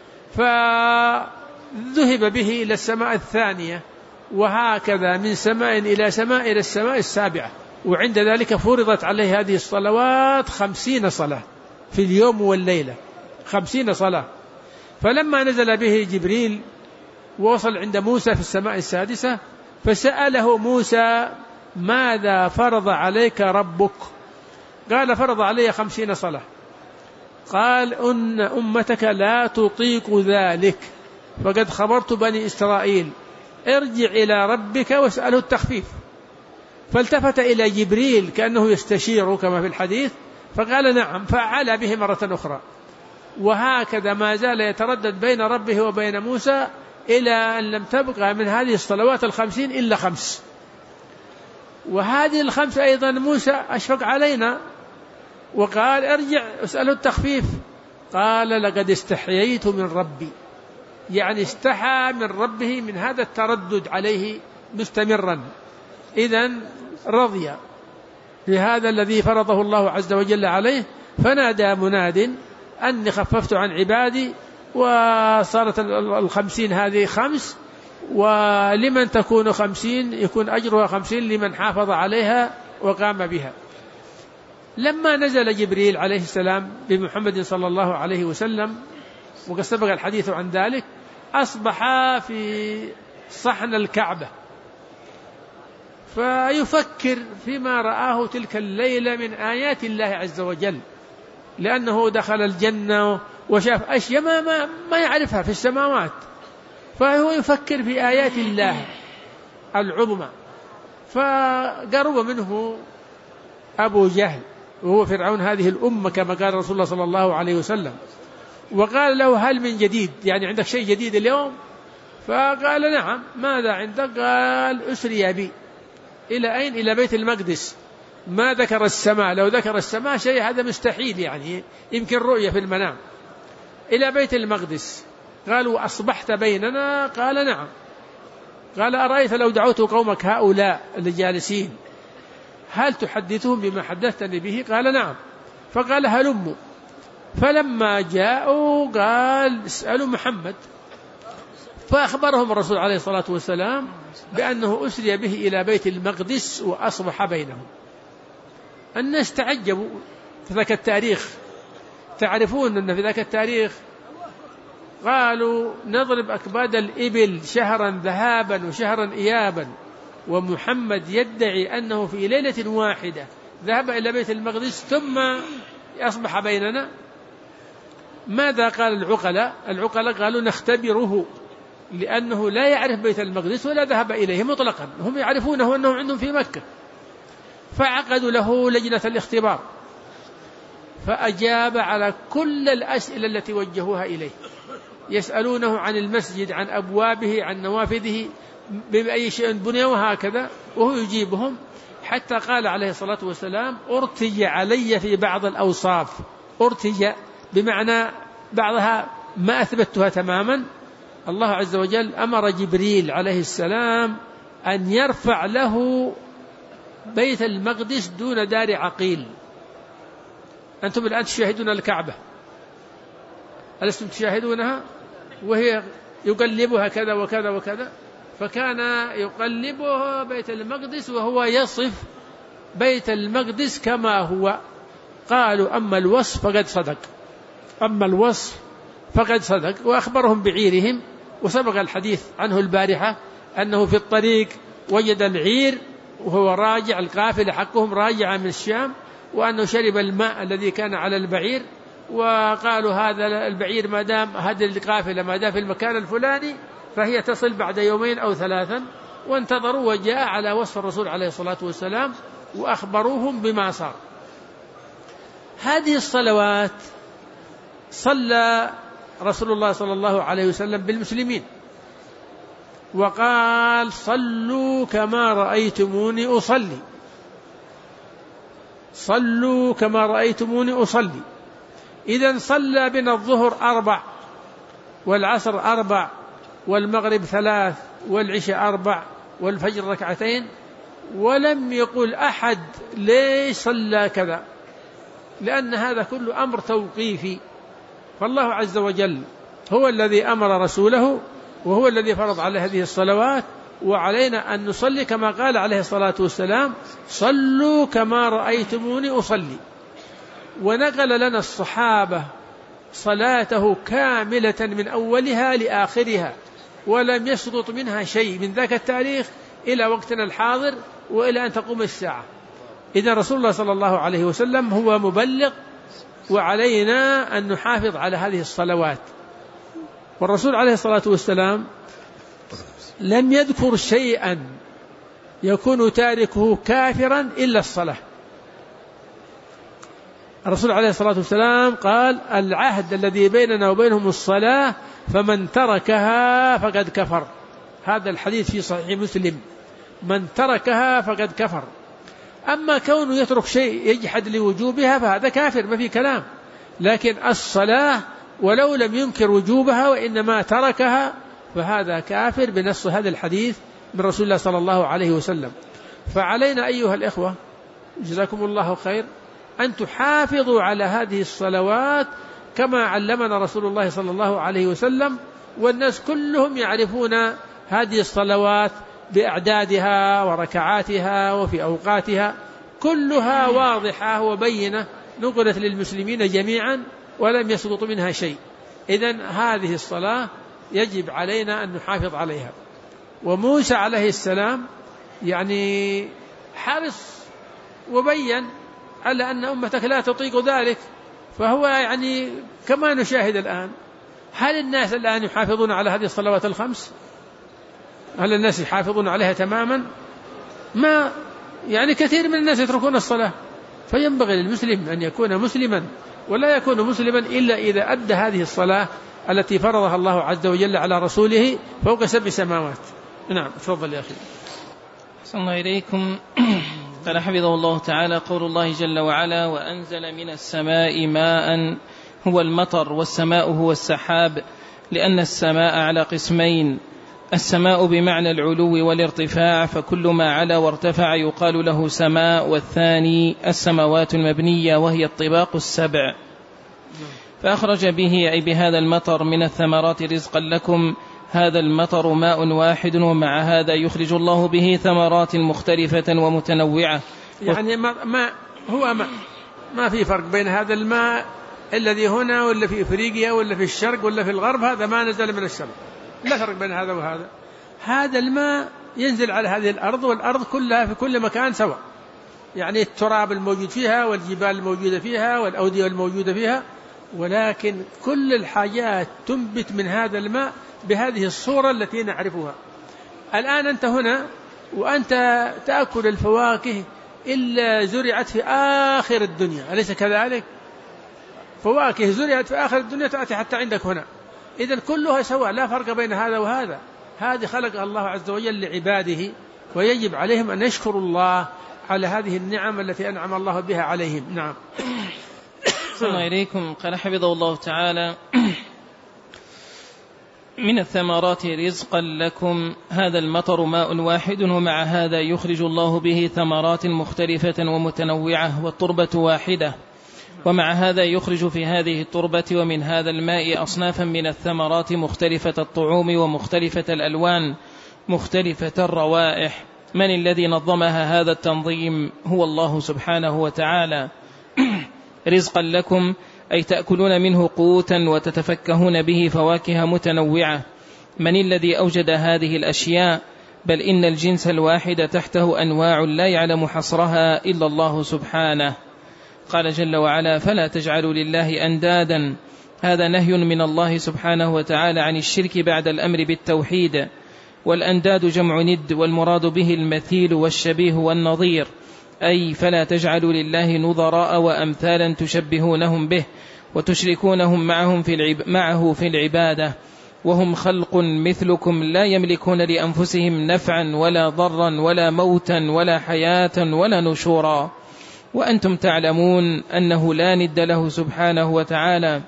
فذهب به إلى السماء الثانية، وهكذا من سماء إلى سماء إلى السماء السابعة. وعند ذلك فرضت عليه هذه الصلوات 50 صلاة في اليوم والليلة، 50 صلاة. فلما نزل به جبريل ووصل عند موسى في السماء السادسة، فسأله موسى ماذا فرض عليك ربك؟ قال فرض علي 50 صلاة. قال إن أمتك لا تطيق ذلك، فقد خبرت بني إسرائيل، ارجع إلى ربك واسأله التخفيف. فالتفت إلى جبريل كأنه يستشير كما في الحديث، فقال نعم، فعلى به مرة أخرى. وهكذا ما زال يتردد بين ربه وبين موسى إلى أن لم تبقى من هذه الصلوات 50 إلا 5. وهذه 5 أيضا موسى أشفق علينا وقال ارجع اسأله التخفيف. قال لقد استحييت من ربي، يعني استحى من ربه من هذا التردد عليه مستمرا. إذن رضي بهذا الذي فرضه الله عز وجل عليه، فنادى مناد أني خففت عن عبادي، وصارت 50 هذه 5، ولمن تكون 50 يكون أجرها 50 لمن حافظ عليها وقام بها. لما نزل جبريل عليه السلام بمحمد صلى الله عليه وسلم، وقد سبق الحديث عن ذلك، أصبح في صحن الكعبة فيفكر فيما رآه تلك الليلة من آيات الله عز وجل، لأنه دخل الجنة وشاف أشياء ما يعرفها في السماوات، فهو يفكر في آيات الله العظمى. فقرب منه أبو جهل وهو فرعون هذه الأمة كما قال رسول الله صلى الله عليه وسلم، وقال له هل من جديد؟ يعني عندك شيء جديد اليوم؟ فقال نعم. ماذا عندك؟ قال أسري بي. إلى أين؟ إلى بيت المقدس. ما ذكر السماء، لو ذكر السماء شيء هذا مستحيل، يعني يمكن رؤية في المنام. إلى بيت المقدس. قالوا أصبحت بيننا؟ قال نعم. قال أرأيت لو دعوت قومك هؤلاء اللي جالسين هل تحدثهم بما حدثتني به؟ قال نعم. فقال هلموا. فلما جاءوا قال اسألوا محمد، فأخبرهم الرسول عليه الصلاة والسلام بأنه أسري به إلى بيت المقدس وأصبح بينهم. الناس تعجبوا في ذاك التاريخ، تعرفون أن في ذاك التاريخ قالوا نضرب أكباد الإبل شهرا ذهابا وشهرا إيابا، ومحمد يدعي أنه في ليلة واحدة ذهب إلى بيت المقدس ثم أصبح بيننا. ماذا قال العقلاء؟ العقلاء قالوا نختبره، لأنه لا يعرف بيت المقدس ولا ذهب إليه مطلقا، هم يعرفونه أنه عندهم في مكة. فعقدوا له لجنة الاختبار، فأجاب على كل الأسئلة التي وجهوها إليه، يسألونه عن المسجد، عن أبوابه، عن نوافذه، بأي شيء بني، وهكذا، وهو يجيبهم. حتى قال عليه الصلاة والسلام أرتج علي في بعض الأوصاف. أرتج بمعنى بعضها ما أثبتها تماما. الله عز وجل أمر جبريل عليه السلام أن يرفع له بيت المقدس دون دار عقيل. أنتم الآن تشاهدون الكعبة، ألستم تشاهدونها؟ وهي يقلبها كذا وكذا وكذا، فكان يقلبها بيت المقدس وهو يصف بيت المقدس كما هو. قالوا أما الوصف فقد صدق، أما الوصف فقد صدق. وأخبرهم بعيرهم، وسبق الحديث عنه البارحة أنه في الطريق وجد العير وهو راجع، القافلة حقهم راجعة من الشام، وأنه شرب الماء الذي كان على البعير، وقالوا هذا البعير ما دام هذه القافلة ما دام في المكان الفلاني فهي تصل بعد يومين أو 3. وانتظروا وجاء على وصف الرسول عليه الصلاة والسلام وأخبروهم بما صار. هذه الصلوات صلى رسول الله صلى الله عليه وسلم بالمسلمين وقال: صلوا كما رأيتموني أصلي، صلوا كما رأيتموني أصلي. إذن صلى بنا الظهر 4 والعصر 4 والمغرب 3 والعشاء 4 والفجر 2، ولم يقل أحد ليش صلى كذا، لأن هذا كله أمر توقيفي. فالله عز وجل هو الذي أمر رسوله وهو الذي فرض على هذه الصلوات، وعلينا أن نصلي كما قال عليه الصلاة والسلام: صلوا كما رأيتموني أصلي. ونقل لنا الصحابة صلاته كاملة من أولها لآخرها، ولم يسقط منها شيء من ذاك التاريخ إلى وقتنا الحاضر وإلى أن تقوم الساعة. إذن رسول الله صلى الله عليه وسلم هو مبلغ، وعلينا أن نحافظ على هذه الصلوات. والرسول عليه الصلاة والسلام لم يذكر شيئا يكون تاركه كافرا إلا الصلاة. الرسول عليه الصلاة والسلام قال: العهد الذي بيننا وبينهم الصلاة، فمن تركها فقد كفر. هذا الحديث في صحيح مسلم: من تركها فقد كفر. أما كونه يترك شيء يجحد لوجوبها فهذا كافر، ما في كلام. لكن الصلاة ولو لم ينكر وجوبها وإنما تركها فهذا كافر بنص هذا الحديث من رسول الله صلى الله عليه وسلم. فعلينا أيها الإخوة جزاكم الله خير أن تحافظوا على هذه الصلوات كما علمنا رسول الله صلى الله عليه وسلم. والناس كلهم يعرفون هذه الصلوات بأعدادها وركعاتها وفي أوقاتها، كلها واضحة وبينة، نقلت للمسلمين جميعا ولم يسقط منها شيء. إذن هذه الصلاة يجب علينا أن نحافظ عليها. وموسى عليه السلام يعني حرص وبين على أن أمتك لا تطيق ذلك، فهو يعني كما نشاهد الآن. هل الناس الآن يحافظون على هذه الصلوات الخمس؟ هل الناس يحافظون عليها تماما؟ ما يعني كثير من الناس يتركون الصلاة. فينبغي للمسلم أن يكون مسلما، ولا يكون مسلما إلا إذا أدى هذه الصلاة التي فرضها الله عز وجل على رسوله فوق 7 سماوات. نعم، تفضل يا أخي. أحسن الله إليكم. قال حفظه الله تعالى: قول الله جل وعلا: وأنزل من السماء ماء هو المطر، والسماء هو السحاب، لأن السماء على قسمين: السماء بمعنى العلو والارتفاع، فكل ما علا وارتفع يقال له سماء، والثاني السماوات المبنية وهي الطباق 7. فأخرج به أي بهذا المطر من الثمرات رزقا لكم. هذا المطر ماء واحد، ومع هذا يخرج الله به ثمرات مختلفة ومتنوعة. يعني ما هو ما في فرق بين هذا الماء الذي هنا ولا في إفريقيا ولا في الشرق ولا في الغرب، هذا ما نزل من السماء، لا فرق بين هذا وهذا. هذا الماء ينزل على هذه الأرض، والأرض كلها في كل مكان سواء، يعني التراب الموجود فيها والجبال الموجودة فيها والأودية الموجودة فيها، ولكن كل الحاجات تنبت من هذا الماء بهذه الصورة التي نعرفها. الآن أنت هنا وأنت تأكل الفواكه إلا زرعت في آخر الدنيا، أليس كذلك؟ فواكه زرعت في آخر الدنيا تأتي حتى عندك هنا. إذن كلها سواء، لا فرق بين هذا وهذا. هذه خلق الله عز وجل لعباده، ويجب عليهم أن يشكروا الله على هذه النعم التي أنعم الله بها عليهم. نعم. السلام عليكم. قال حفظه الله تعالى: من الثمرات رزقا لكم. هذا المطر ماء واحد، ومع هذا يخرج الله به ثمرات مختلفة ومتنوعة، والتربة واحدة، ومع هذا يخرج في هذه التربة ومن هذا الماء أصنافا من الثمرات مختلفة الطعوم ومختلفة الألوان مختلفة الروائح. من الذي نظمها هذا التنظيم؟ هو الله سبحانه وتعالى. رزقا لكم أي تأكلون منه قوتا وتتفكهون به فواكه متنوعة. من الذي أوجد هذه الأشياء؟ بل إن الجنس الواحد تحته أنواع لا يعلم حصرها إلا الله سبحانه. قال جل وعلا: فلا تجعلوا لله أندادا هذا نهي من الله سبحانه وتعالى عن الشرك بعد الأمر بالتوحيد. والأنداد جمع ند، والمراد به المثيل والشبيه والنظير، أي فلا تجعلوا لله نظراء وأمثالا تشبهونهم به وتشركونهم معه في العبادة، وهم خلق مثلكم لا يملكون لأنفسهم نفعا ولا ضرا ولا موتا ولا حياة ولا نشورا، وأنتم تعلمون أنه لا ند له سبحانه وتعالى،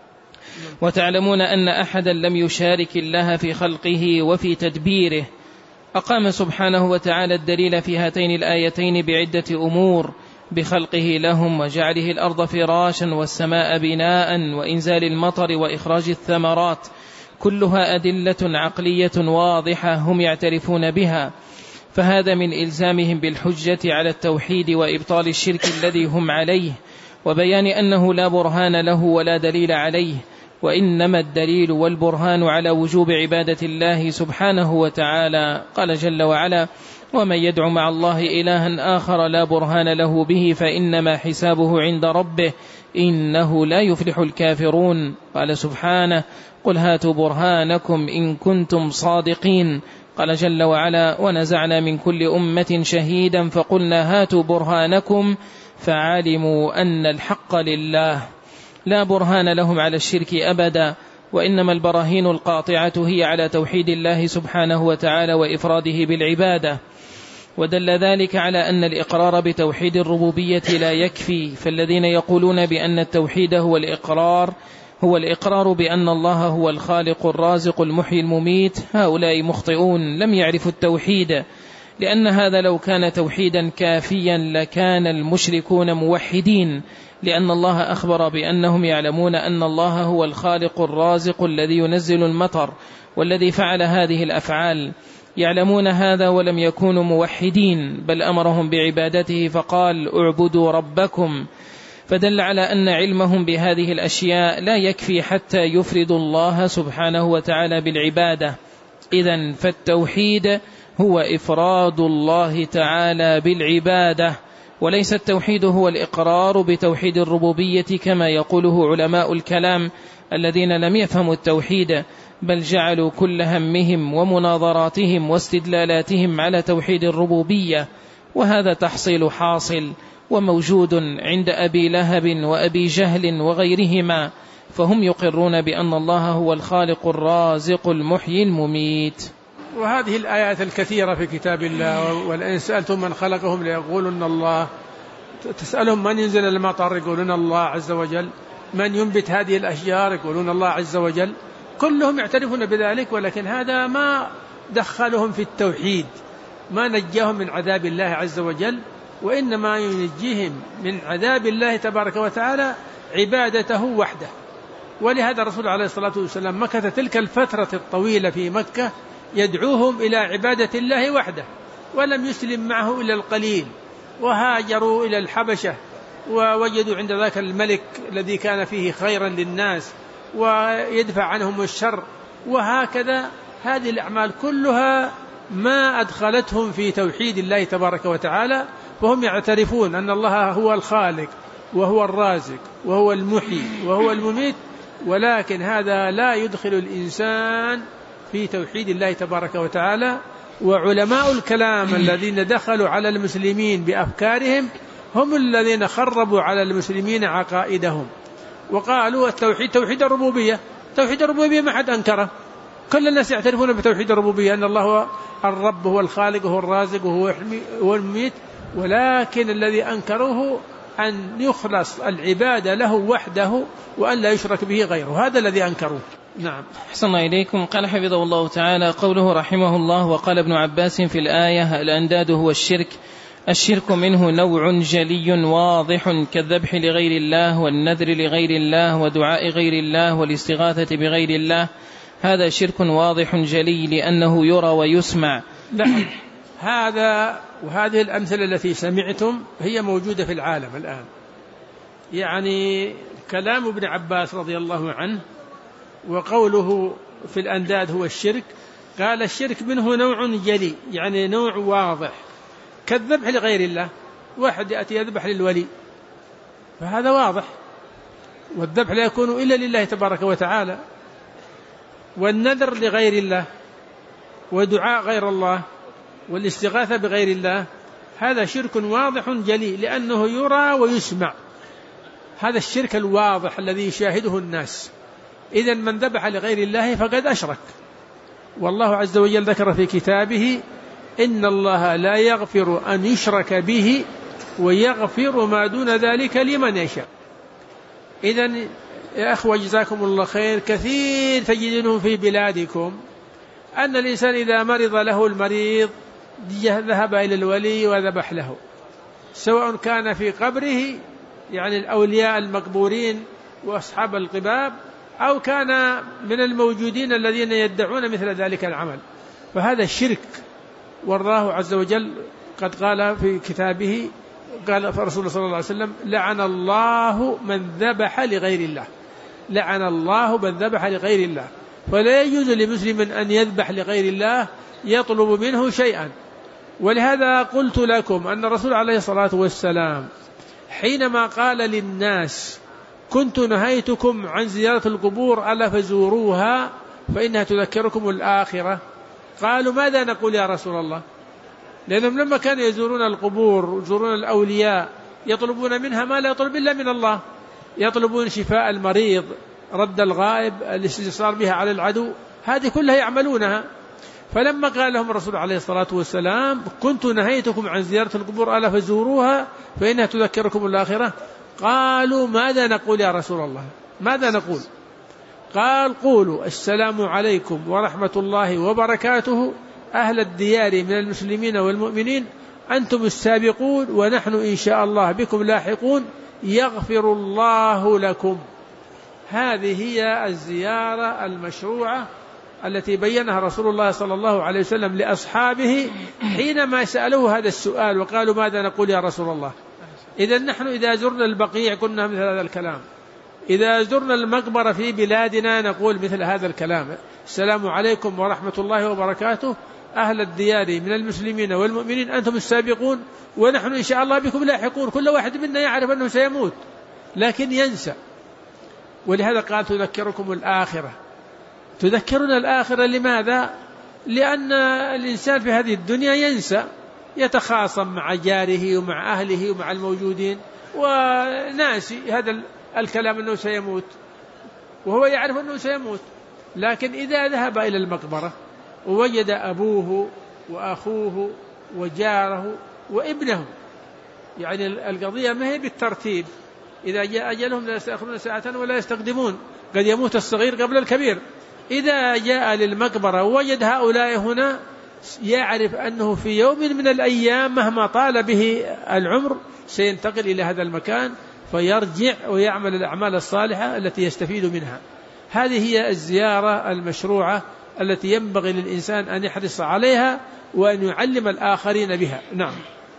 وتعلمون أن أحدا لم يشارك الله في خلقه وفي تدبيره. أقام سبحانه وتعالى الدليل في هاتين الآيتين بعدة أمور: بخلقه لهم، وجعله الأرض فراشا والسماء بناء، وإنزال المطر، وإخراج الثمرات، كلها أدلة عقلية واضحة هم يعترفون بها، فهذا من إلزامهم بالحجة على التوحيد وإبطال الشرك الذي هم عليه، وبيان أنه لا برهان له ولا دليل عليه، وإنما الدليل والبرهان على وجوب عبادة الله سبحانه وتعالى. قال جل وعلا: ومن يدع مع الله إلها آخر لا برهان له به فإنما حسابه عند ربه إنه لا يفلح الكافرون. قال سبحانه: قل هاتوا برهانكم إن كنتم صادقين. قال جل وعلا: ونزعنا من كل أمة شهيدا فقلنا هاتوا برهانكم فعلموا أن الحق لله. لا برهان لهم على الشرك أبدا، وإنما البراهين القاطعة هي على توحيد الله سبحانه وتعالى وإفراده بالعبادة. ودل ذلك على أن الإقرار بتوحيد الربوبية لا يكفي، فالذين يقولون بأن التوحيد هو الإقرار بأن الله هو الخالق الرازق المحيي المميت، هؤلاء مخطئون، لم يعرفوا التوحيد، لأن هذا لو كان توحيدا كافيا لكان المشركون موحدين، لأن الله أخبر بأنهم يعلمون أن الله هو الخالق الرازق الذي ينزل المطر والذي فعل هذه الأفعال، يعلمون هذا ولم يكونوا موحدين، بل أمرهم بعبادته فقال: اعبدوا ربكم، فدل على أن علمهم بهذه الأشياء لا يكفي حتى يفردوا الله سبحانه وتعالى بالعبادة. إذن فالتوحيد هو إفراد الله تعالى بالعبادة، وليس التوحيد هو الإقرار بتوحيد الربوبية كما يقوله علماء الكلام الذين لم يفهموا التوحيد، بل جعلوا كل همهم ومناظراتهم واستدلالاتهم على توحيد الربوبية، وهذا تحصيل حاصل وموجود عند أبي لهب وأبي جهل وغيرهما، فهم يقرون بأن الله هو الخالق الرازق المحيي المميت. وهذه الآيات الكثيرة في كتاب الله: ولئن سألتم من خلقهم ليقولن الله، تسألهم من ينزل المطر يقولون الله عز وجل، من ينبت هذه الأشجار يقولون الله عز وجل، كلهم يعترفون بذلك، ولكن هذا ما دخلهم في التوحيد، ما نجاهم من عذاب الله عز وجل، وإنما ينجيهم من عذاب الله تبارك وتعالى عبادته وحده. ولهذا الرسول عليه الصلاة والسلام مكث تلك الفترة الطويلة في مكة يدعوهم إلى عبادة الله وحده، ولم يسلم معه إلا القليل، وهاجروا إلى الحبشة ووجدوا عند ذاك الملك الذي كان فيه خيرا للناس ويدفع عنهم الشر، وهكذا هذه الأعمال كلها ما أدخلتهم في توحيد الله تبارك وتعالى، فهم يعترفون أن الله هو الخالق وهو الرازق وهو المحيي وهو المميت، ولكن هذا لا يدخل الإنسان في توحيد الله تبارك وتعالى. وعلماء الكلام الذين دخلوا على المسلمين بأفكارهم هم الذين خربوا على المسلمين عقائدهم، وقالوا التوحيد توحيد الربوبية، توحيد الربوبية ما حد أنكره، كل الناس يعترفون بتوحيد الربوبية، أن الله هو الرب هو الخالق هو الرازق هو المميت، ولكن الذي أنكروه أن يخلص العبادة له وحده وأن لا يشرك به غيره، هذا الذي أنكروه. نعم. أحسن الله إليكم. قال حفظه الله تعالى: قوله رحمه الله: وقال ابن عباس في الآية: الأنداد هو الشرك منه نوع جلي واضح كالذبح لغير الله والنذر لغير الله ودعاء غير الله والاستغاثة بغير الله، هذا شرك واضح جلي لأنه يرى ويسمع. نعم، هذا وهذه الأمثلة التي سمعتم هي موجودة في العالم الآن. يعني كلام ابن عباس رضي الله عنه وقوله في الأنداد هو الشرك، قال الشرك منه نوع جلي، يعني نوع واضح، كالذبح لغير الله، واحد يأتي يذبح للولي فهذا واضح، والذبح لا يكون إلا لله تبارك وتعالى، والنذر لغير الله، ودعاء غير الله، والاستغاثة بغير الله، هذا شرك واضح جلي لأنه يرى ويسمع، هذا الشرك الواضح الذي يشاهده الناس. إذن من ذبح لغير الله فقد أشرك. والله عز وجل ذكر في كتابه: إن الله لا يغفر أن يشرك به ويغفر ما دون ذلك لمن يشاء. إذن يا أخوة جزاكم الله خير، كثير تجدونه في بلادكم أن الإنسان إذا مرض له المريض ذهب إلى الولي وذبح له، سواء كان في قبره يعني الأولياء المقبورين وأصحاب القباب، أو كان من الموجودين الذين يدعون مثل ذلك العمل، فهذا الشرك. والله عز وجل قد قال في كتابه، قال رسول صلى الله عليه وسلم: لعن الله من ذبح لغير الله، لعن الله من ذبح لغير الله. فلا يجوز لمسلم أن يذبح لغير الله يطلب منه شيئا. ولهذا قلت لكم أن الرسول عليه الصلاة والسلام حينما قال للناس: كنت نهيتكم عن زيارة القبور ألا فزوروها فإنها تذكركم الآخرة، قالوا: ماذا نقول يا رسول الله؟ لأنهم لما كانوا يزورون القبور يزورون الأولياء يطلبون منها ما لا يطلب إلا من الله، يطلبون شفاء المريض، رد الغائب، الاستئصال بها على العدو، هذه كلها يعملونها. فلما قال لهم الرسول عليه الصلاة والسلام: كنت نهيتكم عن زيارة القبور ألا فزوروها فإنها تذكركم الآخرة، قالوا: ماذا نقول يا رسول الله؟ ماذا نقول؟ قال: قولوا: السلام عليكم ورحمة الله وبركاته أهل الديار من المسلمين والمؤمنين، أنتم السابقون ونحن إن شاء الله بكم لاحقون، يغفر الله لكم. هذه هي الزيارة المشروعة التي بينها رسول الله صلى الله عليه وسلم لأصحابه حينما سألوه هذا السؤال وقالوا: ماذا نقول يا رسول الله؟ إذا نحن إذا زرنا البقيع قلنا مثل هذا الكلام، إذا زرنا المقبرة في بلادنا نقول مثل هذا الكلام: السلام عليكم ورحمة الله وبركاته أهل الديار من المسلمين والمؤمنين، أنتم السابقون ونحن إن شاء الله بكم لاحقون. كل واحد منا يعرف أنه سيموت لكن ينسى، ولهذا قال: تذكركم الآخرة. تذكرنا الآخرة لماذا؟ لأن الإنسان في هذه الدنيا ينسى، يتخاصم مع جاره ومع أهله ومع الموجودين وناسي هذا الكلام أنه سيموت، وهو يعرف أنه سيموت. لكن إذا ذهب إلى المقبرة ووجد أبوه وأخوه وجاره وابنه، يعني القضية ما هي بالترتيب، إذا جاء أجلهم لا يستأخرون ساعة ولا يستقدمون، قد يموت الصغير قبل الكبير. إذا جاء للمقبرة ووجد هؤلاء هنا يعرف أنه في يوم من الأيام مهما طال به العمر سينتقل إلى هذا المكان، فيرجع ويعمل الأعمال الصالحة التي يستفيد منها. هذه هي الزيارة المشروعة التي ينبغي للإنسان أن يحرص عليها وأن يعلم الآخرين بها. نعم،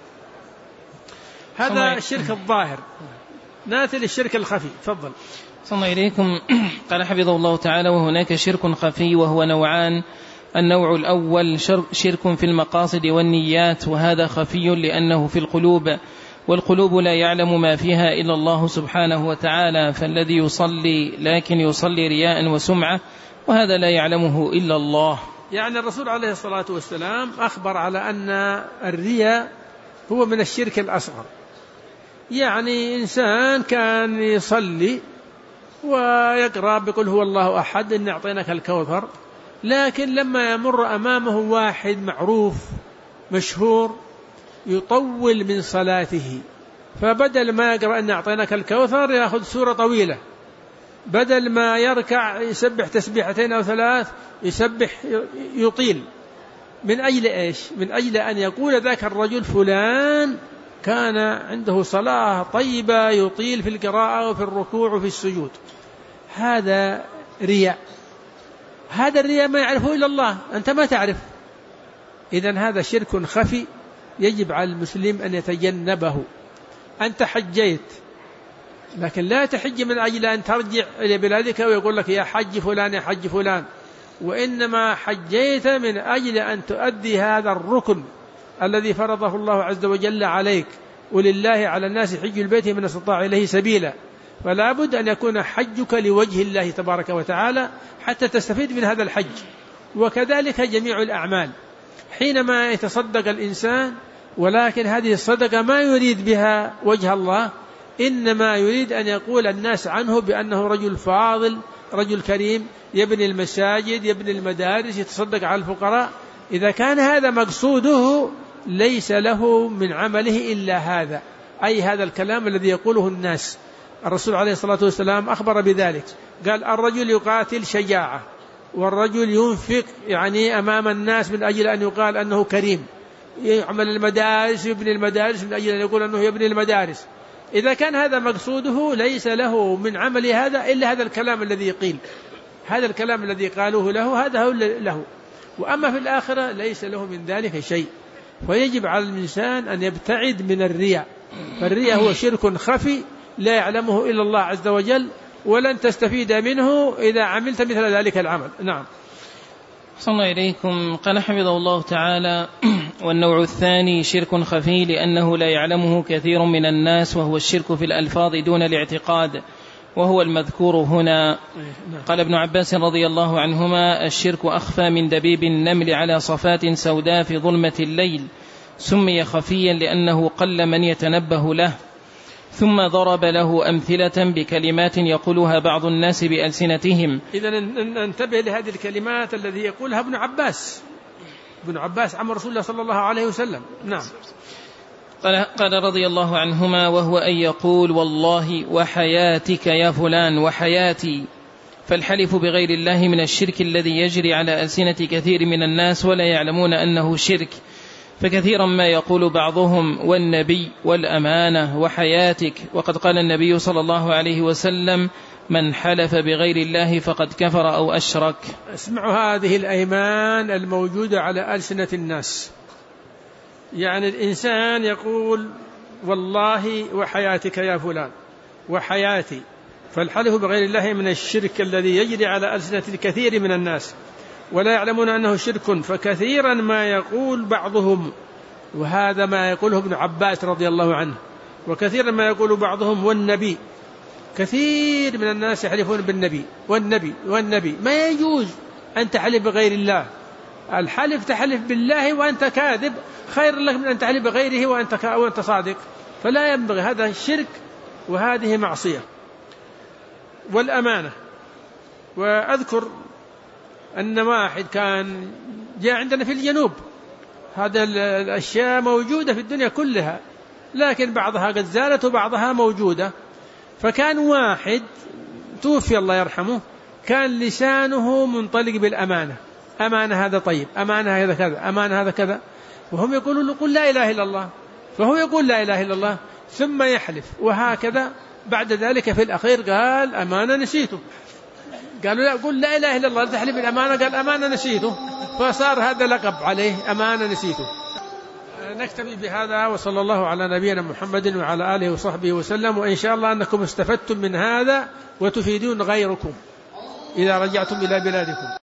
هذا الشرك الظاهر. ناتي للشرك الخفي. تفضل. صلى الله إليكم. قال حفظه الله تعالى: وهناك شرك خفي وهو نوعان. النوع الأول شرك في المقاصد والنيات، وهذا خفي لأنه في القلوب، والقلوب لا يعلم ما فيها إلا الله سبحانه وتعالى، فالذي يصلي لكن يصلي رياء وسمعة، وهذا لا يعلمه إلا الله. يعني الرسول عليه الصلاة والسلام أخبر على أن الرياء هو من الشرك الأصغر. يعني إنسان كان يصلي ويقرأ بقول هو الله أحد إن أعطيناك الكوثر، لكن لما يمر أمامه واحد معروف مشهور يطول من صلاته، فبدل ما يقرأ إن أعطيناك الكوثر يأخذ سورة طويلة، بدل ما يركع يسبح تسبيحتين أو ثلاث يسبح يطيل. من أجل إيش؟ من أجل أن يقول ذاك الرجل فلان كان عنده صلاة طيبة يطيل في القراءة وفي الركوع وفي السجود. هذا رياء، هذا الرياء ما يعرفه إلا الله، أنت ما تعرف. إذن هذا شرك خفي يجب على المسلم أن يتجنبه. أنت حجيت لكن لا تحج من أجل أن ترجع إلى بلادك ويقول لك يا حج فلان يا حج فلان، وإنما حجيت من أجل أن تؤدي هذا الركن الذي فرضه الله عز وجل عليك. ولله على الناس حج البيت من استطاع إليه سبيلا، فلا بد أن يكون حجك لوجه الله تبارك وتعالى حتى تستفيد من هذا الحج. وكذلك جميع الأعمال، حينما يتصدق الإنسان ولكن هذه الصدقة ما يريد بها وجه الله، إنما يريد أن يقول الناس عنه بأنه رجل فاضل، رجل كريم، يبني المساجد، يبني المدارس، يتصدق على الفقراء، إذا كان هذا مقصوده ليس له من عمله إلا هذا، أي هذا الكلام الذي يقوله الناس. الرسول عليه الصلاة والسلام أخبر بذلك، قال الرجل يقاتل شجاعة، والرجل ينفق يعني أمام الناس من أجل أن يقال أنه كريم، يعمل المدارس، يبني المدارس من أجل أن يقول أنه يبني المدارس. إذا كان هذا مقصوده ليس له من عمل هذا إلا هذا الكلام الذي يقيل، هذا الكلام الذي قالوه له هذا هو له. وأما في الآخرة ليس له من ذلك شيء. ويجب على الإنسان أن يبتعد من الرياء، فالرياء هو شرك خفي لا يعلمه إلا الله عز وجل، ولن تستفيد منه إذا عملت مثل ذلك العمل. نعم. صلى الله إليكم. قال حفظه الله تعالى: والنوع الثاني شرك خفي لأنه لا يعلمه كثير من الناس، وهو الشرك في الألفاظ دون الاعتقاد، وهو المذكور هنا. قال ابن عباس رضي الله عنهما: الشرك أخفى من دبيب النمل على صفات سوداء في ظلمة الليل، سمي خفيا لأنه قل من يتنبه له. ثم ضرب له أمثلة بكلمات يقولها بعض الناس بألسنتهم. إذن ننتبه لهذه الكلمات الذي يقولها ابن عباس، ابن عباس عم رسول الله صلى الله عليه وسلم. نعم. قال رضي الله عنهما: وهو أن يقول والله وحياتك يا فلان وحياتي. فالحلف بغير الله من الشرك الذي يجري على ألسنة كثير من الناس ولا يعلمون أنه شرك، فكثيرا ما يقول بعضهم والنبي والأمانة وحياتك، وقد قال النبي صلى الله عليه وسلم: من حلف بغير الله فقد كفر أو أشرك. اسمعوا هذه الأيمان الموجودة على ألسنة الناس، يعني الإنسان يقول والله وحياتك يا فلان وحياتي، فالحلف بغير الله من الشرك الذي يجري على ألسنة الكثير من الناس ولا يعلمون أنه شرك، فكثيرا ما يقول بعضهم، وهذا ما يقوله ابن عباس رضي الله عنه، وكثيرا ما يقول بعضهم والنبي. كثير من الناس يحلفون بالنبي والنبي. ما يجوز أن تحلف بغير الله، الحلف تحلف بالله وأنت كاذب خير لك من أن تحلف بغيره وأنت صادق، فلا ينبغي، هذا شرك وهذه معصية. والأمانة، وأذكر أن واحد كان جاء عندنا في الجنوب، هذا الأشياء موجودة في الدنيا كلها لكن بعضها قد زالت وبعضها موجودة. فكان واحد توفي الله يرحمه، كان لسانه منطلق بالأمانة، أمانة هذا طيب، أمانة هذا كذا، أمانة هذا كذا، وهم يقولون له قل لا إله إلا الله، فهو يقول لا إله إلا الله ثم يحلف، وهكذا. بعد ذلك في الأخير قال أمانة نسيته، قالوا لا قل لا إله إلا الله تحلف بالأمانة، قال أمانة نسيته، فصار هذا لقب عليه أمانة نسيته. نكتفي بهذا، وصلى الله على نبينا محمد وعلى آله وصحبه وسلم. وإن شاء الله أنكم استفدتم من هذا وتفيدون غيركم إذا رجعتم إلى بلادكم.